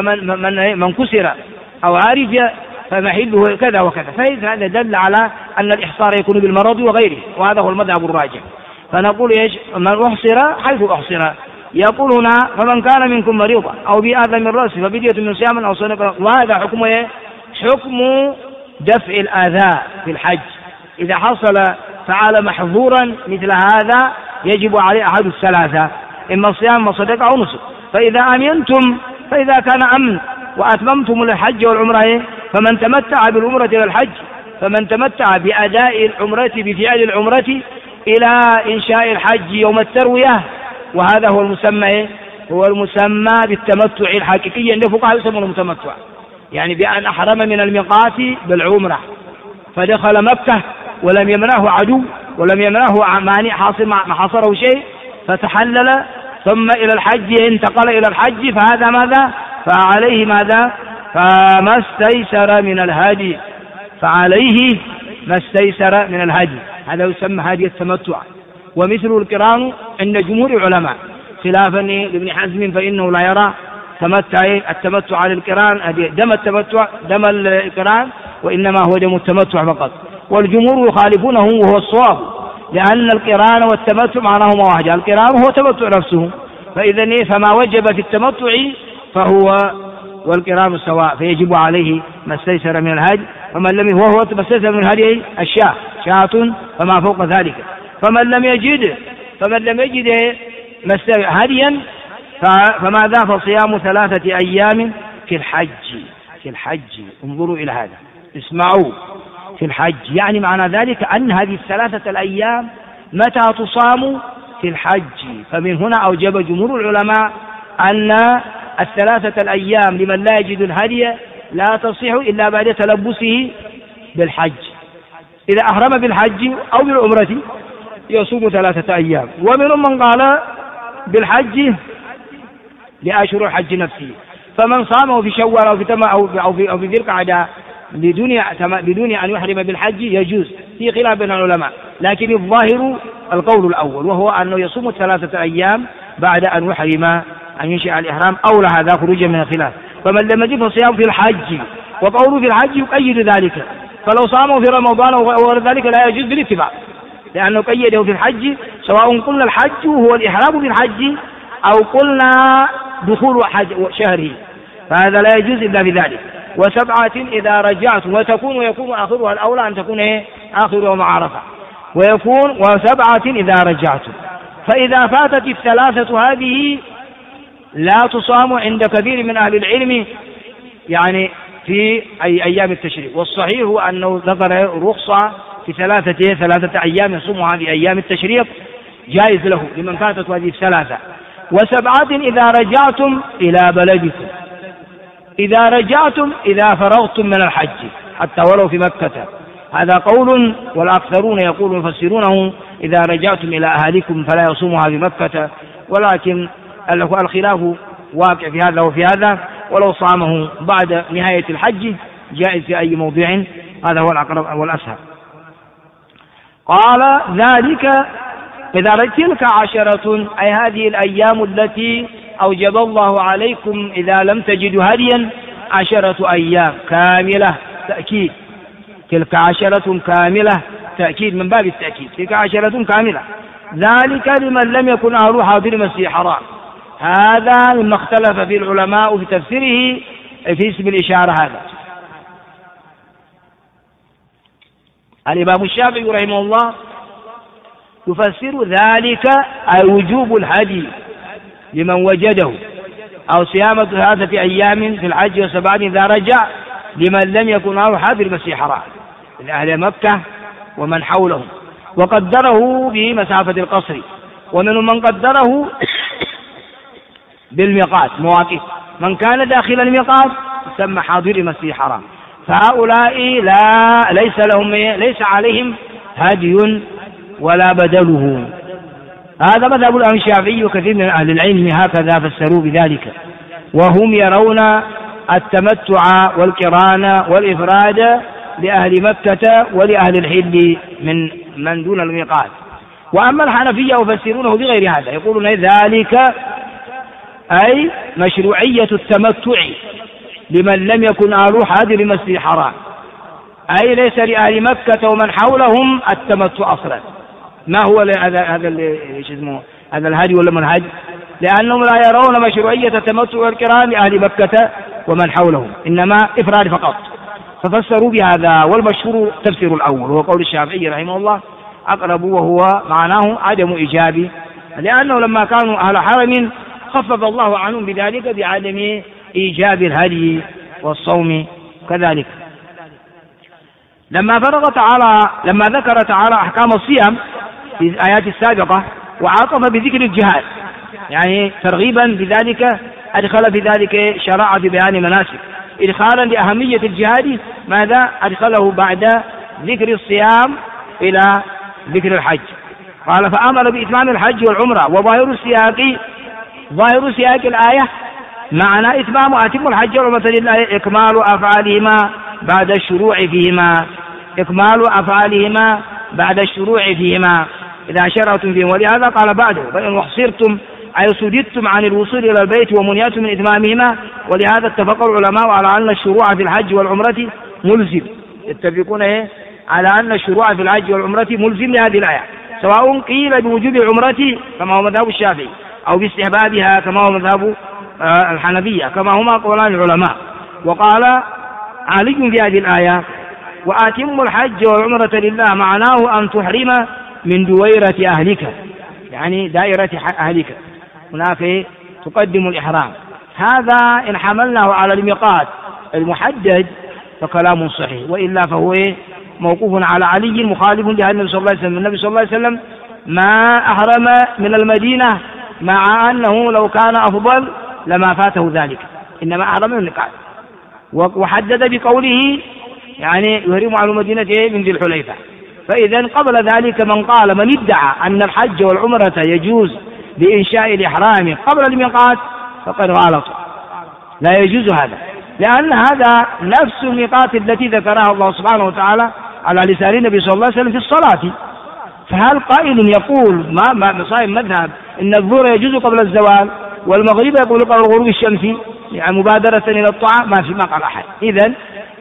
S1: من كسر أو عارف فمحله كذا وكذا، فإذا هذا دل على أن الإحصار يكون بالمرض وغيره، وهذا هو المذهب الراجح. فنقول من أحصر حيث أحصر. يقول هنا فمن كان منكم مريضا أو بأذى من رأسه ففدية من صيام أو صدقة. وهذا حكمه حكم دفع الآذى في الحج. إذا حصل فعل محظورا مثل هذا يجب عليه أحد الثلاثة، إما الصيام وصدقة أو نسك. فإذا أمنتم، فإذا كان أمن وأتممتم الحج والعمرة فمن تمتع بالعمرة إلى الحج، فمن تمتع بأداء العمرة بفعل العمرة إلى إنشاء الحج يوم التروية، وهذا هو المسمى بالتمتع الحقيقي عند الفقهاء، يسمونه المتمتع، يعني بأن أحرم من الميقات بالعمرة فدخل مكة ولم يمنعه عدو ولم يمنعه مانع حاصل ما حصره شيء، فتحلل ثم إلى الحج انتقل إلى الحج، فهذا ماذا؟ فعليه ماذا؟ فما استيسر من الهدي، فعليه ما استيسر من الهدي، هذا يسمى هدي التمتع. ومثل القران عند جمهور العلماء خلافا لابن حزم فإنه لا يرى التمتع على القران دم القران، وإنما هو دم التمتع فقط. والجمهور يخالفونه وهو الصواب، لأن القران والتمتع معناهما واحد، القران هو تمتع نفسه، فإذا فما وجب في التمتع فهو والقران سواء، فيجب عليه ما استيسر من الهدي. فمن لم هو ما استيسر من الهدي شاة فما فوق ذلك. فمن لم يجد هديا فماذا؟ فصيام 3 أيام في الحج. انظروا إلى هذا، اسمعوا، في الحج، يعني معنى ذلك أن هذه 3 الأيام متى تصام؟ في الحج. فمن هنا أوجب جمهور العلماء أن 3 الأيام لمن لا يجد الهدي لا تصح إلا بعد تلبسه بالحج. إذا أحرم بالحج أو بالعمرة يصوم 3 أيام. ومنهم من قال بالحج لأشهر الحج نفسه، فمن صامه في شوال أو في ذي القعدة بدون أن يحرم بالحج يجوز، في خلاف بين العلماء، لكن الظاهر القول الأول، وهو أنه يصوم 3 أيام بعد أن يحرم أن ينشئ الإحرام، أو هذا خروجا من الخلاف. فمن لم يجد فصيام في الحج، وقوله في الحج يقيد ذلك، فلو صامه في رمضان وغير ذلك لا يجوز بالاتفاق، لأنه قيده في الحج، سواء قلنا الحج هو الإحرام في الحج أو قلنا دخول شهره، فهذا لا يجوز إلا بذلك. و7 إذا رجعتم، ويكون آخرها الأولى أن تكون آخر يوم عرفة، ويكون و7 إذا رجعتم. فإذا فاتت الثلاثة هذه لا تصام عند كثير من أهل العلم يعني في أيام التشريق، والصحيح هو أنه ذكر رخصة في 3 أيام يصومها في أيام التشريق جائز له لمن فاتت هذه الثلاثة. و7 إذا رجعتم إلى بلدكم، إذا رجعتم إذا فرغتم من الحج حتى ولو في مكة، هذا قول، والأكثرون يقول يفسرونه إذا رجعتم إلى أهاليكم فلا يصومها في مكة، ولكن الخلاف واقع في هذا وفي هذا، ولو صامه بعد نهاية الحج جائز في أي موضع، هذا هو الأقرب والأسهل. قال ذلك إذا تلك 10، أي هذه الأيام التي أوجب الله عليكم إذا لم تجدوا هديا 10 أيام كاملة، تأكيد، تلك 10 كاملة، تأكيد من باب التأكيد، تلك 10 كاملة. ذلك لمن لم يكن أهله حاضر المسجد الحرام، هذا مما اختلف في العلماء في تفسيره في اسم الإشارة. هذا الإمام الشافعي رحمه الله يفسر ذلك أي وجوب الهدي لمن وجده، أو صيام 3 أيام في الحج و7 إذا رجع لمن لم يكن أهله حاضر المسجد الحرام من أهل مكة ومن حولهم، وقدره بمسافة القصر، ومن من قدره بالميقات مواقيت، من كان داخل الميقات يسمى حاضر المسجد الحرام، فهؤلاء ليس عليهم هدي ولا بدله. هذا مذهب الإمام الشافعي وكثير من أهل العلم هكذا فسروا بذلك، وهم يرون التمتع والقران والإفراد لأهل مكة ولأهل الحل من دون الميقات. وأما الحنفية يفسرونه بغير هذا، يقولون ذلك أي مشروعية التمتع لمن لم يكن أهله حاضر المسجد الحرام، أي ليس لأهل مكة ومن حولهم التمتع أصلا. ما هو هذا الهدي ولا من هدي؟ لأنهم لا يرون مشروعية التمتع والقران لأهل مكة ومن حولهم، إنما إفراد فقط، ففسروا بهذا. والمشهور تفسير الأول وهو قول الشافعي رحمه الله أقرب، وهو معناه عدم إيجاب، لأنه لما كانوا أهل حرم خفف الله عنهم بذلك بعدم إيجاب الهدي والصوم كذلك. لما ذكر تعالى أحكام الصيام في الآيات السابقة وعاطف بذكر الجهاد، يعني ترغيبا بذلك أدخل في ذلك شرع في بيان مناسك، إدخالا لأهمية الجهاد ماذا أدخله بعد ذكر الصيام إلى ذكر الحج. قال فأمر بإتمام الحج والعمرة، وظاهر سياق الآية معنى إتمام أتم الحج والعمرة لله إكمال أفعالهما بعد الشروع فيهما إذا شرعتم فيهم. ولهذا قال بعده فإن أحصرتم أي صددتم عن الوصول إلى البيت ومنعتم من إتمامهما. ولهذا اتفق العلماء على أن الشروع في الحج والعمرة ملزم، يتفقون على أن الشروع في الحج والعمرة ملزم لهذه الآية، سواء قيل بوجوب العمرة كما هو مذهب الشافعي أو باستحبابها كما هو مذهب الحنفية، كما هما قولان العلماء. وقال علي في هذه الآية وأتم الحج والعمرة لله، معناه أن تحرم من دويرة أهلك، يعني دائرة أهلك، هناك تقدم الإحرام. هذا إن حملناه على الميقات المحدد فكلام صحيح، وإلا فهو موقوف على علي مخالف لهذا النبي صلى الله عليه وسلم. النبي صلى الله عليه وسلم ما أحرم من المدينة، مع أنه لو كان أفضل لما فاته ذلك، إنما أحرم من الميقات، وحدد بقوله يعني يهرم على المدينة من ذي الحليفة. فإذا قبل ذلك من ادعى أن الحج والعمرة يجوز بإنشاء الإحرام قبل الميقات فقد غلط، لا يجوز هذا، لأن هذا نفس الميقات التي ذكرها الله سبحانه وتعالى على لسان النبي صلى الله عليه وسلم في الصلاة. فهل قائل يقول ما صاحب مذهب إن الظهر يجوز قبل الزوال والمغرب يقول قبل غروب الشمس يعني مبادرة إلى الطاعة؟ ما قال أحد. إذن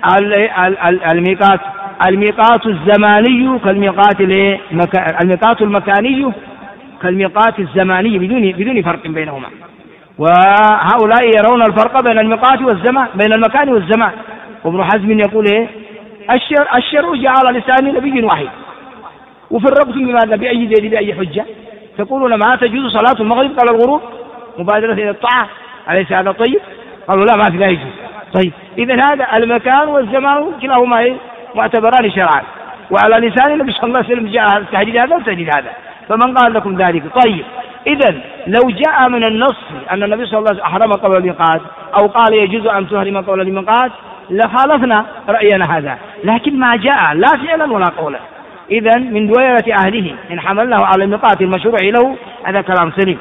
S1: الميقات الزماني الميقات المكاني كالميقات الزماني بدون فرق بينهما، وهؤلاء يرون الفرق بين الميقات والزمان، بين المكان والزمان، وابن حزم يقول إيه؟ الشرع جعل لسان نبي واحد، وفرقتم بماذا؟ بأي دليل بأي حجة؟ تقولون ما تجوز صلاة المغرب قبل الغروب مبادرة إلى الطاعة، أليس هذا طيب؟ قالوا لا، ما في لا يجوز. طيب إذا هذا المكان والزمان كلاهما معتبران شرعا، وعلى لسان النبي صلى الله عليه وسلم جاء التحديد هذا والتحديد هذا، فمن قال لكم ذلك؟ طيب إذا لو جاء من النص أن النبي صلى الله عليه وسلم أحرم قبل الميقات أو قال يجوز أن تحرم قبل الميقات لخالفنا رأينا هذا، لكن ما جاء لا فعلا ولا قولا. إذا من دويرة أهله إن حملناه على الميقات المشروع له هذا كلام سليم.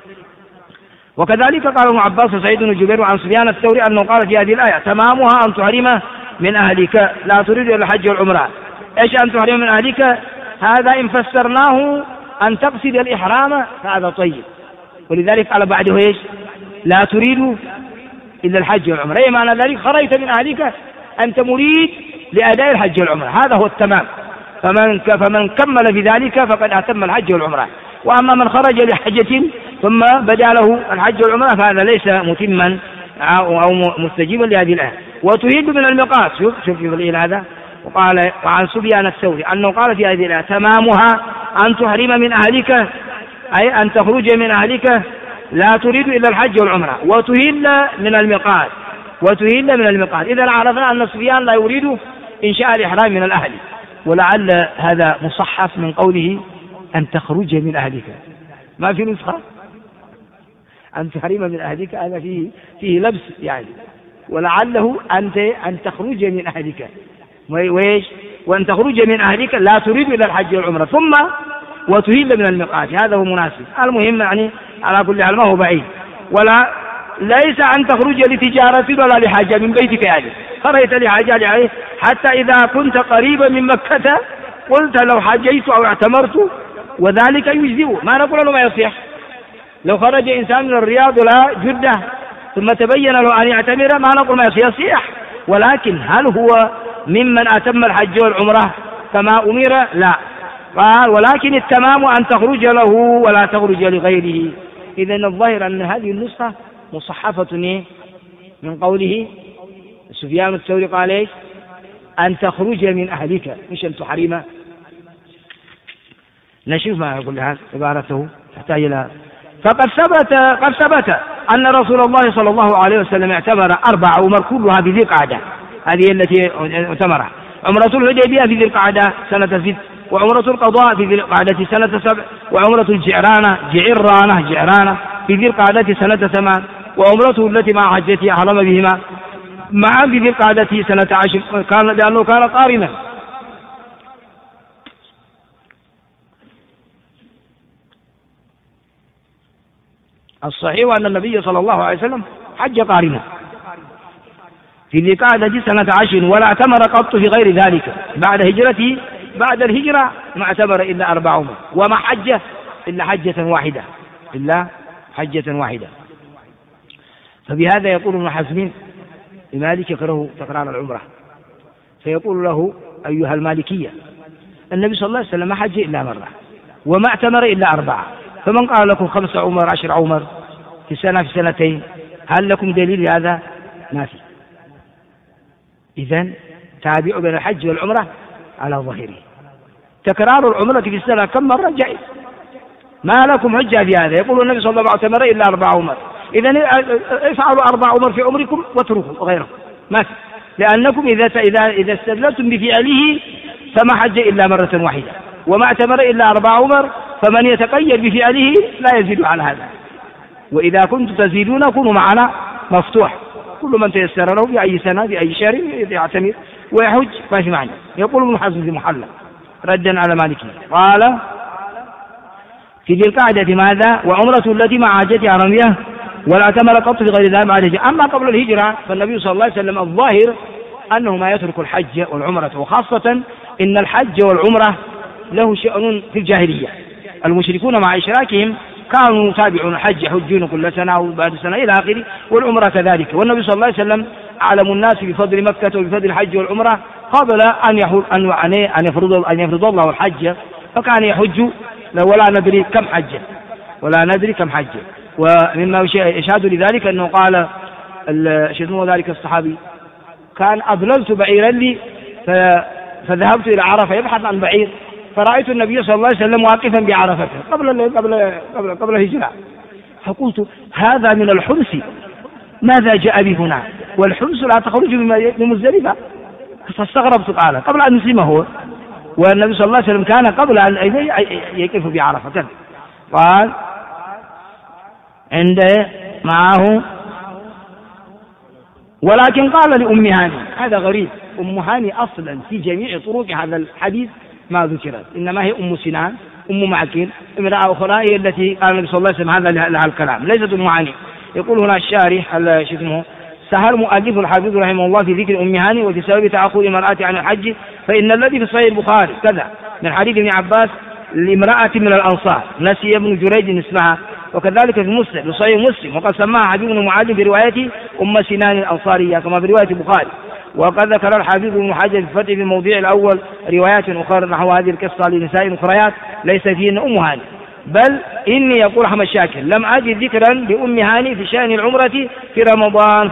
S1: وكذلك قال ابن عباس وسعيد بن جبير عن سفيان الثوري أنه قال في هذه الآية تمامها أن تحرم من أهلك لا تريد إلا الحج والعمرة. إيش أن تحرم من أهلك؟ هذا إن فسرناه أن تقصد الإحرام فهذا طيب، ولذلك قال بعده إيش؟ لا تريد إلا الحج والعمرة، أي معنى ذلك خرجت من أهلك أنت مريد لأداء الحج والعمرة، هذا هو التمام. فمن كمل في ذلك فقد أتم الحج والعمرة. وأما من خرج لحجة ثم بدا له الحج والعمرة فهذا ليس متما أو مستجيبا لهذه الآية. وتهيد من الميقات، شوف هذا. وقال وعن سفيان الثوري أنه قال في هذه الآية تمامها أن تحرم من أهلك، أي أن تخرج من أهلك لا تريد إلا الحج والعمرة وتهل من الميقات، وتهل من الميقات. إذا عرفنا أن سفيان لا يريد إنشاء الإحرام من الأهل، ولعل هذا مصحف من قوله أن تخرج من أهلك، ما في نسخة أن تحرم من أهلك، هذا فيه لبس يعني، ولعله أن تخرج من أهلك وإيش؟ وأن تخرج من أهلك لا تريد إلا الحج والعمرة ثم وتهل من الميقات، هذا هو مناسب. المهم يعني على كل حال ما هو بعيد، ولا ليس أن تخرج لتجارة ولا لحاجة من بيتك، يعني خرجت لحاجة عليه حتى إذا كنت قريبا من مكة قلت لو حجيت أو اعتمرت وذلك يجزئ، ما نقول له ما يصح. لو خرج إنسان من الرياض إلى جدة ثم تبين له أن يعتمر ما نقول ما يصح، ولكن هل هو ممن أتم الحج والعمرة كما أمر؟ لا. قال ولكن التمام أن تخرج له ولا تخرج لغيره. إذن الظاهر أن هذه النسخة مصحفة من قوله سفيان الثوري قال إيش؟ أن تخرج من أهلك مش أن تحرم. نشوف ما يقول هذا عبارته تحتاج إلى قد ثبت أن رسول الله صلى الله عليه وسلم اعتمر 4 عمر كلها في ذي القعدة، هذه التي اعتمرها. عمرة الحديبية في ذي القعدة سنة 6، وعمرة القضاء في ذي القعدة سنة 7، وعمرة الجعرانة في ذي القعدة سنة 8، وعمرته التي مع حجته أحرم بهما معا في ذي القعدة سنة 10 لأنه كان قارنا. الصحيح أن النبي صلى الله عليه وسلم حج قارنا في ذي القعدة سنة 10، ولا اعتمر قط في غير ذلك بعد هجرته. بعد الهجرة ما اعتمر إلا 4 عمر، وما حج إلا حجة واحدة. فبهذا يقول ابن حزم لمالك يكره تكرار العمرة، فيقول له أيها المالكية النبي صلى الله عليه وسلم ما حج إلا مرة وما اعتمر إلا 4، فمن قال لكم 5 عمر 10 عمر في سنة في سنتين؟ هل لكم دليل هذا؟ ما في. إذن تابعوا بين الحج والعمرة على ظاهره. تكرار العمرة في السنة كم مرة جائز، ما لكم حجة في هذا. يقول النبي صلى الله عليه وسلم إلا 4 عمر، إذن افعلوا 4 عمر في عمركم واتركوا غيره، ما في. لأنكم إذا استدلتم بفعله فما حج إلا مرة واحدة وما اعتمر إلا 4 عمر، فمن يتقيد بفعله لا يزيد على هذا. وإذا كنتم تزيدون كونوا معنا مفتوح، كل من تيسر له في أي سنة في أي شهر يعتمر ويحج ما في معنى. يقول ابن حزم في محلى ردا على مالكي قال في ذي القعدة ماذا؟ وعمرة التي مع حجته حرمية ولا اعتمر قط في غير ذلك بعد الهجرة. أما قبل الهجرة فالنبي صلى الله عليه وسلم الظاهر أنه ما يترك الحج والعمرة، وخاصة إن الحج والعمرة له شأن في الجاهلية. المشركون مع إشراكهم كانوا يتابعون الحج يحجون كل سنة أو بعد سنة إلى آخره، والعمرة كذلك. والنبي صلى الله عليه وسلم أعلم الناس بفضل مكة وبفضل الحج والعمرة قبل أن يفرض الله الحج، فكان يحج ولا ندري كم حج. ومما يشهد لذلك أنه قال شنو ذلك الصحابي كان أضللت بعيرا لي فذهبت إلى عرفة يبحث عن بعير، فرأيت النبي صلى الله عليه وسلم واقفا بعرفة قبل الهجرة، فقلت هذا من الحمص، ماذا جاء به هنا؟ والحمص لا تخرج بمزدلفة. فاستغربت، قال قبل أن يسلم هو، والنبي صلى الله عليه وسلم كان قبل أن يقف بعرفة. قال عند معه، ولكن قال لأم هاني، هذا غريب، أم هاني أصلا في جميع طرق هذا الحديث ما ذكرت، إنما هي أم سنان أم معكين امرأة أخرى هي التي قال النبي صلى الله عليه وسلم هذا لها الكلام، ليست أم هاني. يقول هنا الشارح اسمه سهل مؤلف الحافظ رحمه الله في ذكر أم هاني وفي سبب تأخر المرأة عن الحج، فإن الذي في صحيح البخاري كذا من حديث ابن عباس لامرأة من الأنصار نسي ابن جريج اسمها، وكذلك في مسلم لصحيح مسلم، وقد سماها حبيب بن معاذ برواية أم سنان الأنصارية كما في رواية البخاري. وقد ذكر الحافظ بن حجر في الفتح في الموضع الأول روايات أخرى نحو هذه القصة لنساء أخريات ليس فيهن أم هاني، بل إني يقول أحمد شاكر لم أجد ذكرا لأم هاني في شأن العمرة في رمضان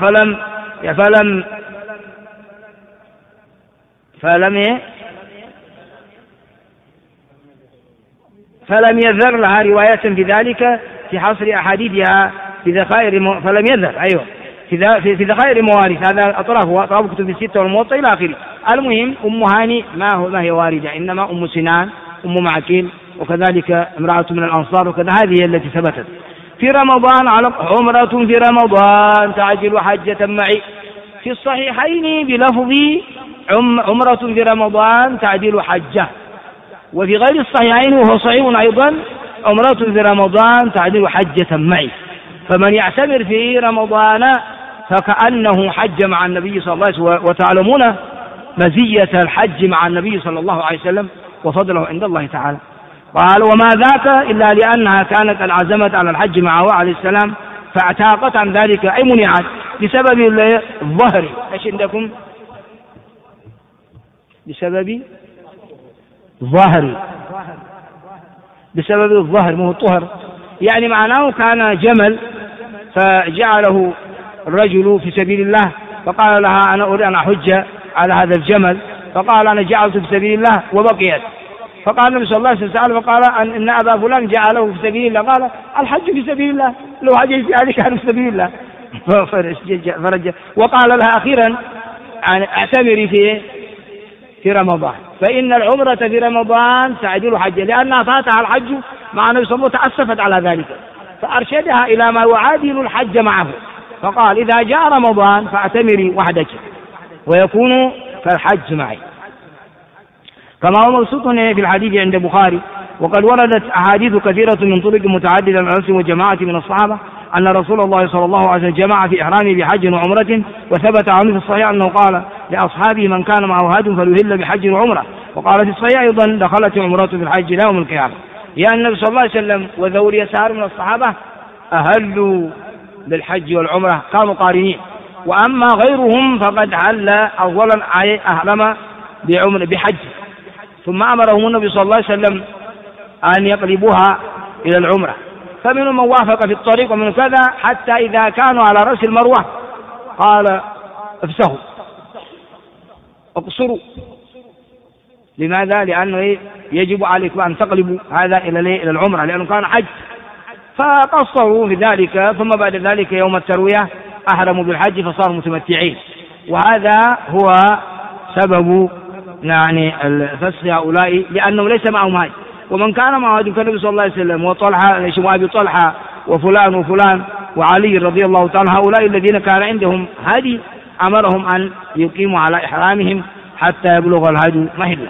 S1: فلم يذر لها رواية في ذلك في حصر أحاديثها في ذخائر فلم يذر في ذخائر موارث، هذا أطراف كتب الستة والموطأ إلى آخره. المهم أم هاني ما هي واردة، إنما أم سنان أم معكين وكذلك امرأة من الأنصار، وكذا هذه التي ثبتت في رمضان على عمرة في رمضان تعجل حجة معي، في الصحيحين بلفظ عمرة في رمضان تعجل حجة، وفي غير الصحيحين وهو صحيح أيضا عمرة في رمضان تعجل حجة معي. فمن يعتمر في رمضان فكأنه حج مع النبي صلى الله عليه وسلم، وتعلمون مزية الحج مع النبي صلى الله عليه وسلم وفضله عند الله تعالى. قال وما ذاك إلا لأنها كانت العزمة على الحج معه عليه السلام فاعتاقت عن ذلك أي منعت بسبب الظهر. ايش عندكم؟ بسبب الظهر مو الطهر، يعني معناه كان جمل فجعله الرجل في سبيل الله، فقال لها أنا أريد أن أحج على هذا الجمل، فقال أنا جعلته في سبيل الله وبقيت، فقال النبي صلى الله عليه وسلم فقال إن أبا فلان جعله في سبيل الله، قال الحج في سبيل الله، لو حج في ذلك كان في سبيل الله فرجع. وقال لها أخيرا اعتمري في رمضان، فإن العمرة في رمضان تعدل حجة، لأنها فاتها الحج مع النبي صلى الله عليه وسلم وتأسفت على ذلك، فأرشدها إلى ما يعادل الحج معه، فقال إذا جاء رمضان فاعتمري وحدك ويكون كالحج معي، كما هو مبسوط في الحديث عند البخاري. وقد وردت أحاديث كثيرة من طرق متعددة عن أنس وجماعة من الصحابة أن رسول الله صلى الله عليه وسلم جمع في إحرامه بحج وعمرة، وثبت عنه في الصحيح أنه قال لأصحابه من كان معه هاد فليهل بحج وعمرة. وقال في الصحيح أيضا دخلت عمرة في الحج لا يوم القيامة، يعني النبي صلى الله عليه وسلم وذو اليسار من الصحابة أهلوا بالحج والعمرة كانوا قارنين، وأما غيرهم فقد هل أولا أهرم بحج، ثم أمرهم النبي صلى الله عليه وسلم أن يقلبوها إلى العمرة، فمنهم من وافق في الطريق ومن كذا، حتى إذا كانوا على رأس المروة قال افسحوا اقصروا. لماذا؟ لأنه يجب عليكم أن تقلبوا هذا إلى العمرة، لأنه كان حج، فقصروا في ذلك. ثم بعد ذلك يوم التروية أحرموا بالحج فصاروا متمتعين، وهذا هو سبب يعني فسخ هؤلاء، لأنه ليس معهم هاج. ومن كان معه هاج كالنبي صلى الله عليه وسلم وطلحة وأبي طلحة وفلان وفلان وعلي رضي الله تعالى، هؤلاء الذين كان عندهم هدي أمرهم أن يقيموا على إحرامهم حتى يبلغ الهدي محله.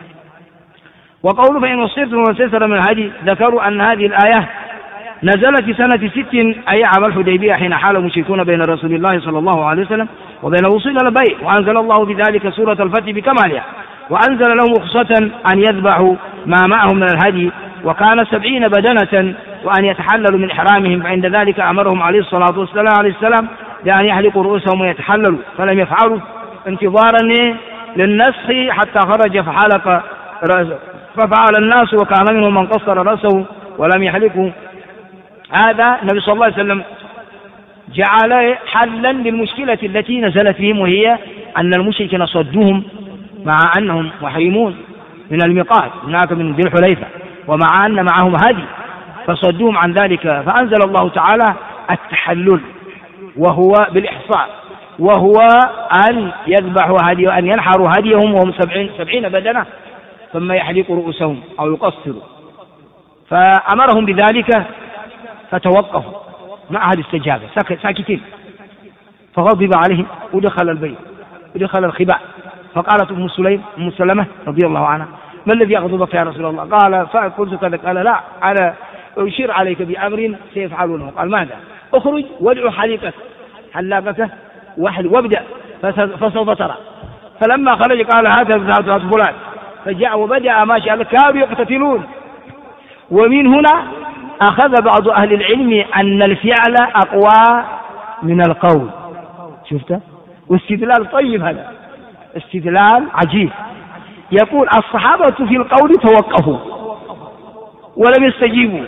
S1: وقوله فإن وصيتم ومن من الهدي، ذكروا أن هذه الآية نزلت في سنة 6 أي عام الحديبية، حين حال المشركون بين رسول الله صلى الله عليه وسلم وبين وصول البيع، وأنزل الله بذلك سورة الفتح بكمالها، وأنزل لهم رخصة أن يذبحوا ما معهم من الهدي، وكان 70 بدنة، وأن يتحللوا من إحرامهم، فعند ذلك أمرهم عليه الصلاة والسلام بأن يحلقوا رؤوسهم ويتحللوا، فلم يفعلوا انتظارا للنسخ حتى خرج فحلق رأسه، ففعل الناس وكان منهم من قصر رأسه ولم يحلقوا. هذا النبي صلى الله عليه وسلم جعل حلا للمشكلة التي نزلت بهم، وهي أن المشركين صدوهم مع أنهم محرمون من الميقات هناك من ذي الحليفة، ومع أن معهم هدي فصدوهم عن ذلك، فأنزل الله تعالى التحلل وهو بالإحصاء، وهو أن يذبحوا هدي، أن ينحروا هديهم وهم 70 بدنة ثم يحلقوا رؤوسهم أو يقصروا، فأمرهم بذلك فتوقفوا مع هذه الاستجابة ساكتين، فغضب عليهم ودخل البيت ودخل الخباء، فقالت أم سلمة رضي الله عنها: ما الذي يغضبك يا رسول الله؟ قال: فقلت كذا. قال: لا، أنا أشير عليك بأمر سيفعلونه. قال: ماذا؟ اخرج وادعو حلاقك وابدأ فسوف ترى. فلما خرج قال: هذا فلان، فجاء وبدأ ما شاء الله كانوا يقتتلون. ومن هنا أخذ بعض أهل العلم أن الفعل أقوى من القول. شفت؟ واستدلال طيب، هذا استدلال عجيب. يقول: الصحابة في القول توقفوا ولم يستجيبوا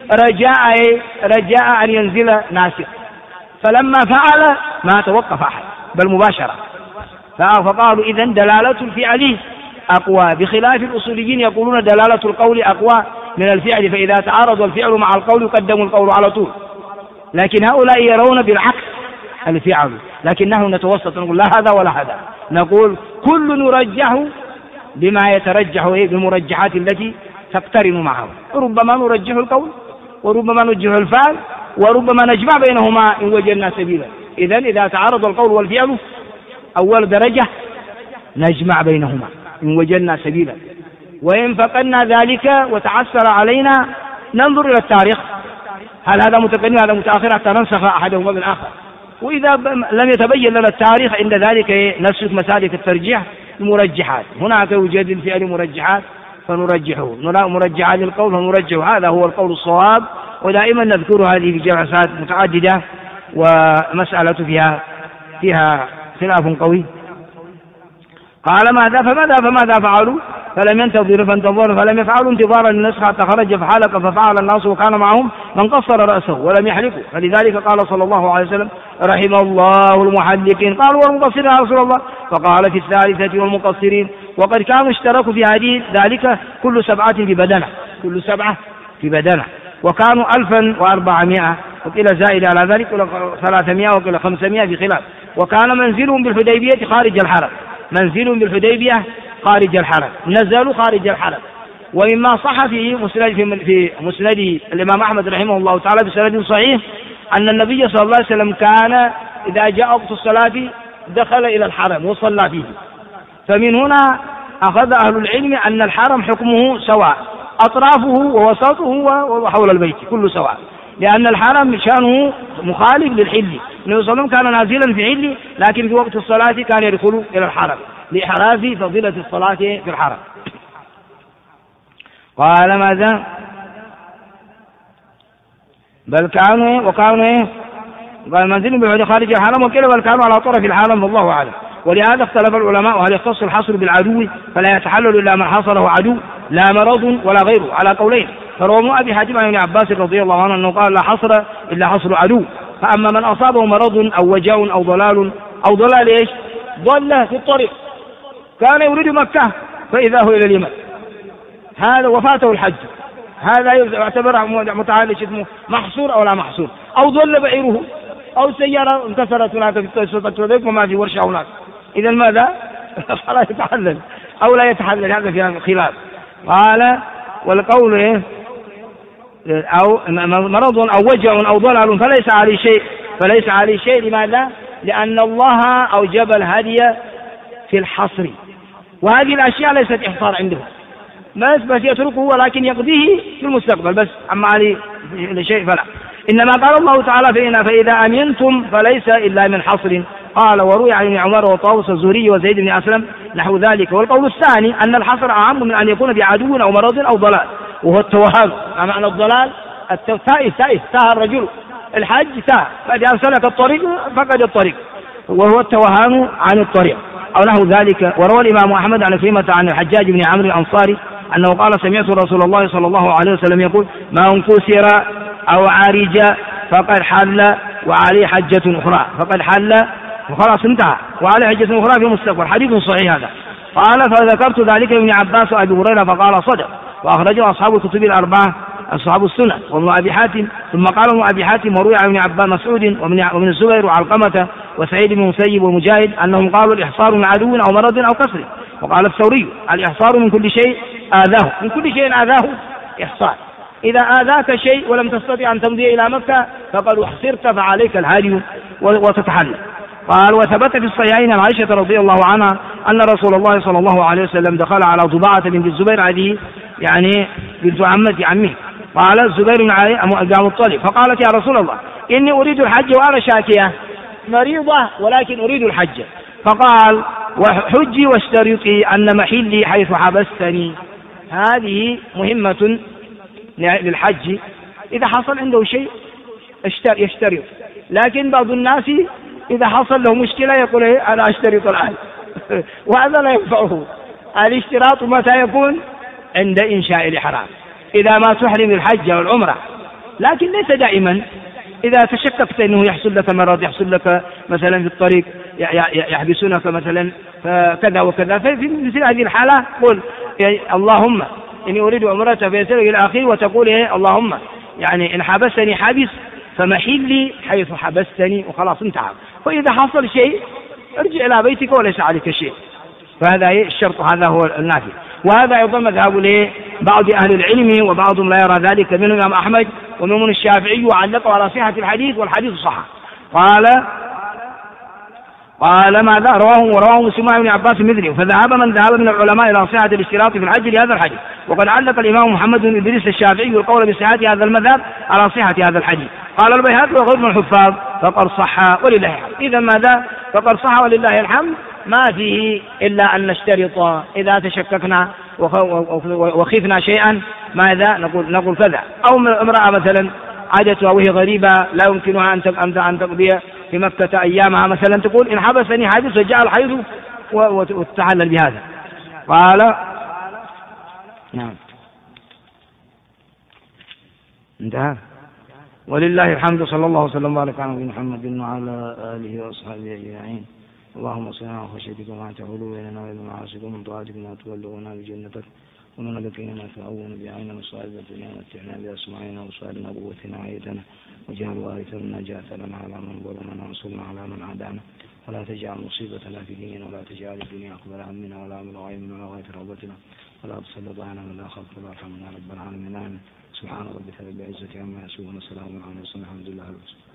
S1: رجاء أن ينزل ناسخ، فلما فعل ما توقف أحد بل مباشرة، فقالوا: إذن دلالة الفعل أقوى، بخلاف الأصوليين يقولون دلالة القول أقوى من الفعل، فإذا تعارض الفعل مع القول يقدم القول على طول. لكن هؤلاء يرون بالعكس الفعل، لكنه نتوسط نقول لا هذا ولا هذا، نقول كل نرجح بما يترجح بالمرجحات التي تقترن معه، ربما نرجح القول وربما نرجح الفعل وربما نجمع بينهما إن وجدنا سبيلا. إذن إذا تعارض القول والفعل أول درجة نجمع بينهما إن وجدنا سبيلا، وإن فقدنا ذلك وتعسر علينا ننظر إلى التاريخ، هل هذا متقدم هذا متأخر حتى ننسخ أحدهما بالآخر، وإذا لم يتبين لنا التاريخ عند ذلك نسلك مسالك الترجيح المرجحات. هناك يوجد الفعل مرجحات فنرجحه، مرجحات للقول فنرجحه، هذا هو القول الصواب، ودائما نذكر هذه في جلسات متعددة، ومسألة فيها خلاف قوي. قال: فماذا فعلوا؟ فلم ينتظروا فانتظروا، فلم يفعلوا انتظارا للنسخ حتى خرج فحلق، ففعل الناس وكان معهم من قصر رأسه ولم يحلقوا، فلذلك قال صلى الله عليه وسلم: رحم الله المحلقين. قالوا: والمقصرين يا رسول الله؟ فقال: في الثالثة والمقصرين. وقد كانوا اشتركوا في هذه ذلك كل 7 في بدنة، وكانوا 1400، وقيل زائد على ذلك، وقيل 300 وقيل 500 بخلاف. وكان منزلهم بالحديبية خارج الحرم، نزلوا خارج الحرم. ومما صح في مسند الإمام أحمد رحمه الله تعالى بسند صحيح أن النبي صلى الله عليه وسلم كان إذا جاء وقت الصلاة دخل إلى الحرم وصلى فيه. فمن هنا أخذ أهل العلم أن الحرم حكمه سواء، أطرافه ووسطه وحول البيت كله سواء، لأن الحرم شأنه مخالف للحل. النبي صلى الله عليه وسلم كان نازلا في حل، لكن في وقت الصلاة كان يدخل إلى الحرم لإحراز فضيلة الصلاة في الحرم. قال: ماذا؟ بل كانوا قال: منزل بالعود خارج الحرم، وكذا بل كانوا على طرف الحرم، والله أعلم. ولهذا اختلف العلماء هل يختص الحصر بالعدو فلا يتحلل إلا من حصره عدو لا مرض ولا غيره، على قولين. فروى أبي حاتم عن ابن عباس رضي الله عنه أنه قال: لا حصر إلا حصر عدو، فأما من أصابه مرض أو وجاء أو ضلال إيش؟ ضل في الطريق، كان يريد مكة فإذا هو إلى اليمن، هذا وفاته الحج، هذا يعتبر متعالج اسمه محصور أو لا محصور، أو ضل بعيره، أو سيارة انكسرت هناك في الطريق وما في ورشة هناك. إذا ماذا؟ فلا يتحلل أو لا يتحلل، هذا في خلاف. قال: والقول إيه؟ أو مرض أو وجع أو ضلال فليس عليه شيء. لماذا؟ لأن الله أوجب الهدي في الحصر، وهذه الأشياء ليست إحصار عنده، بس يتركه ولكن يقضيه في المستقبل، بس أما عليه شيء فلا. إنما قال الله تعالى: فإذا أمنتم فليس إلا من حصر. قال: وروي عن ابن عمر وطاووس الزهري وزيد بن أسلم نحو ذلك. والقول الثاني أن الحصر أعم من أن يكون بعدو أو مرض أو ضلال، وهو التوهان. معنى الضلال تاه الرجل الحج تاه، فإذا سلك الطريق فقد الطريق، وهو التوهان عن الطريق أو نحو ذلك. وروى الإمام أحمد عن كلمة عن الحجاج بن عمرو الأنصاري أنه قال: سمعت رسول الله صلى الله عليه وسلم يقول: ما انكسر أو عرج فقد حل وعليه حجة أخرى، فقد حل وخلاص انتهى، وعلى حجة أخرى في المستقبل. حديث صحيح هذا. قال فذكرت ذلك لابن عباس وأبي هريرة فقال صدق، وأخرجه أصحاب الكتب الأربعة أصحاب السنة وابن أبي حاتم. ثم قال ابن أبي حاتم وروي عن ابن عباس مسعود ومن الزبير وعلقمة وسعيد بن المسيب ومجاهد أنهم قالوا الإحصار من عدو أو مرض أو كسر. وقال الثوري الإحصار من كل شيء آذاه، من كل شيء آذاه إحصار. إذا آذاك شيء ولم تستطع أن تمضي إلى مكة فقد احصرت فعليك الهدي وتتحلل. قال وثبت في الصحيحين عن عائشة رضي الله عنها أن رسول الله صلى الله عليه وسلم دخل على ضباعة بنت الزبير هذه يعني بنت عمه. قال الزبير بن عبد الطالب فقالت يا رسول الله إني أريد الحج وأنا شاكية مريضة ولكن أريد الحج. فقال وحجي واشترطي أن محلي حيث حبستني. هذه مهمة للحج، إذا حصل عنده شيء يشترط. لكن بعض الناس إذا حصل له مشكلة يقول أنا أشترط الآن وهذا لا ينفعه. الاشتراط متى يكون؟ عند إنشاء الإحرام، إذا ما تحرم الحج والعمرة. لكن ليس دائما. إذا تشككت أنه يحصل لك مرض، يحصل لك مثلا في الطريق يحبسونك مثلا كذا وكذا، ففي مثل هذه الحالة قل اللهم إني أريد عمرة فيسير إلى آخره، وتقول اللهم يعني إن حبستني حابس فمحلي حيث حبستني، وخلاص انتهى. وإذا حصل شيء ارجع إلى بيتك وليس عليك شيء. فهذا الشرط، هذا هو النافي. وهذا أيضا مذهب لبعض أهل العلم، وبعضهم لا يرى ذلك، منهم الإمام أحمد ومنهم الشافعي، وعلقوا على صحة الحديث والحديث صح. قال ماذا رواه مسلم بن عباس مثله. فذهب من ذهب من العلماء إلى صحة الاشتراط في الحج لهذا الحديث. وقد علق الإمام محمد بن إدريس الشافعي القول بصحة هذا المذهب على صحة هذا الحديث. قال البيهقي وغير من الحفاظ فقد صح ولله الحمد. إذا ماذا؟ فقد صح ولله الحمد، ما فيه إلا أن نشترط إذا تشككنا وخفنا شيئا ماذا نقول كذا. أو امرأة مثلا عادتها وهي غريبة لا يمكنها أن تقضي في مكة أيامها مثلا، تقول إن حبسني حادث وجاء الحيض وتتحلل بهذا. قال نعم انتهى. ولله الحمد. صلى الله وسلم وبارك على محمد وعلى آله وأصحابه أجمعين. اللهم صل على خشيتك ما تحول بيننا وبين معاصيك، ومن طاعتك ما تبلغنا بجنتك، ومن اليقين ما تهون بعين مصائب الدنيا، ومتعنا بأسماعنا وأبصارنا وقوتنا وحياتنا، واجعل وارث منا جاثنا على من ظلمنا وانصرنا على من عادانا، ولا تجعل مصيبتنا في ديننا، ولا تجعل الدنيا أكبر همنا ولا مبلغ علمنا ولا غاية رغبتنا، ولا تسلط علينا من لا خلق ولا رحمنا رب العالمين. سبحان ربك رب العزة عما يصفون وسلام على المرسلين والحمد لله رب العالمين.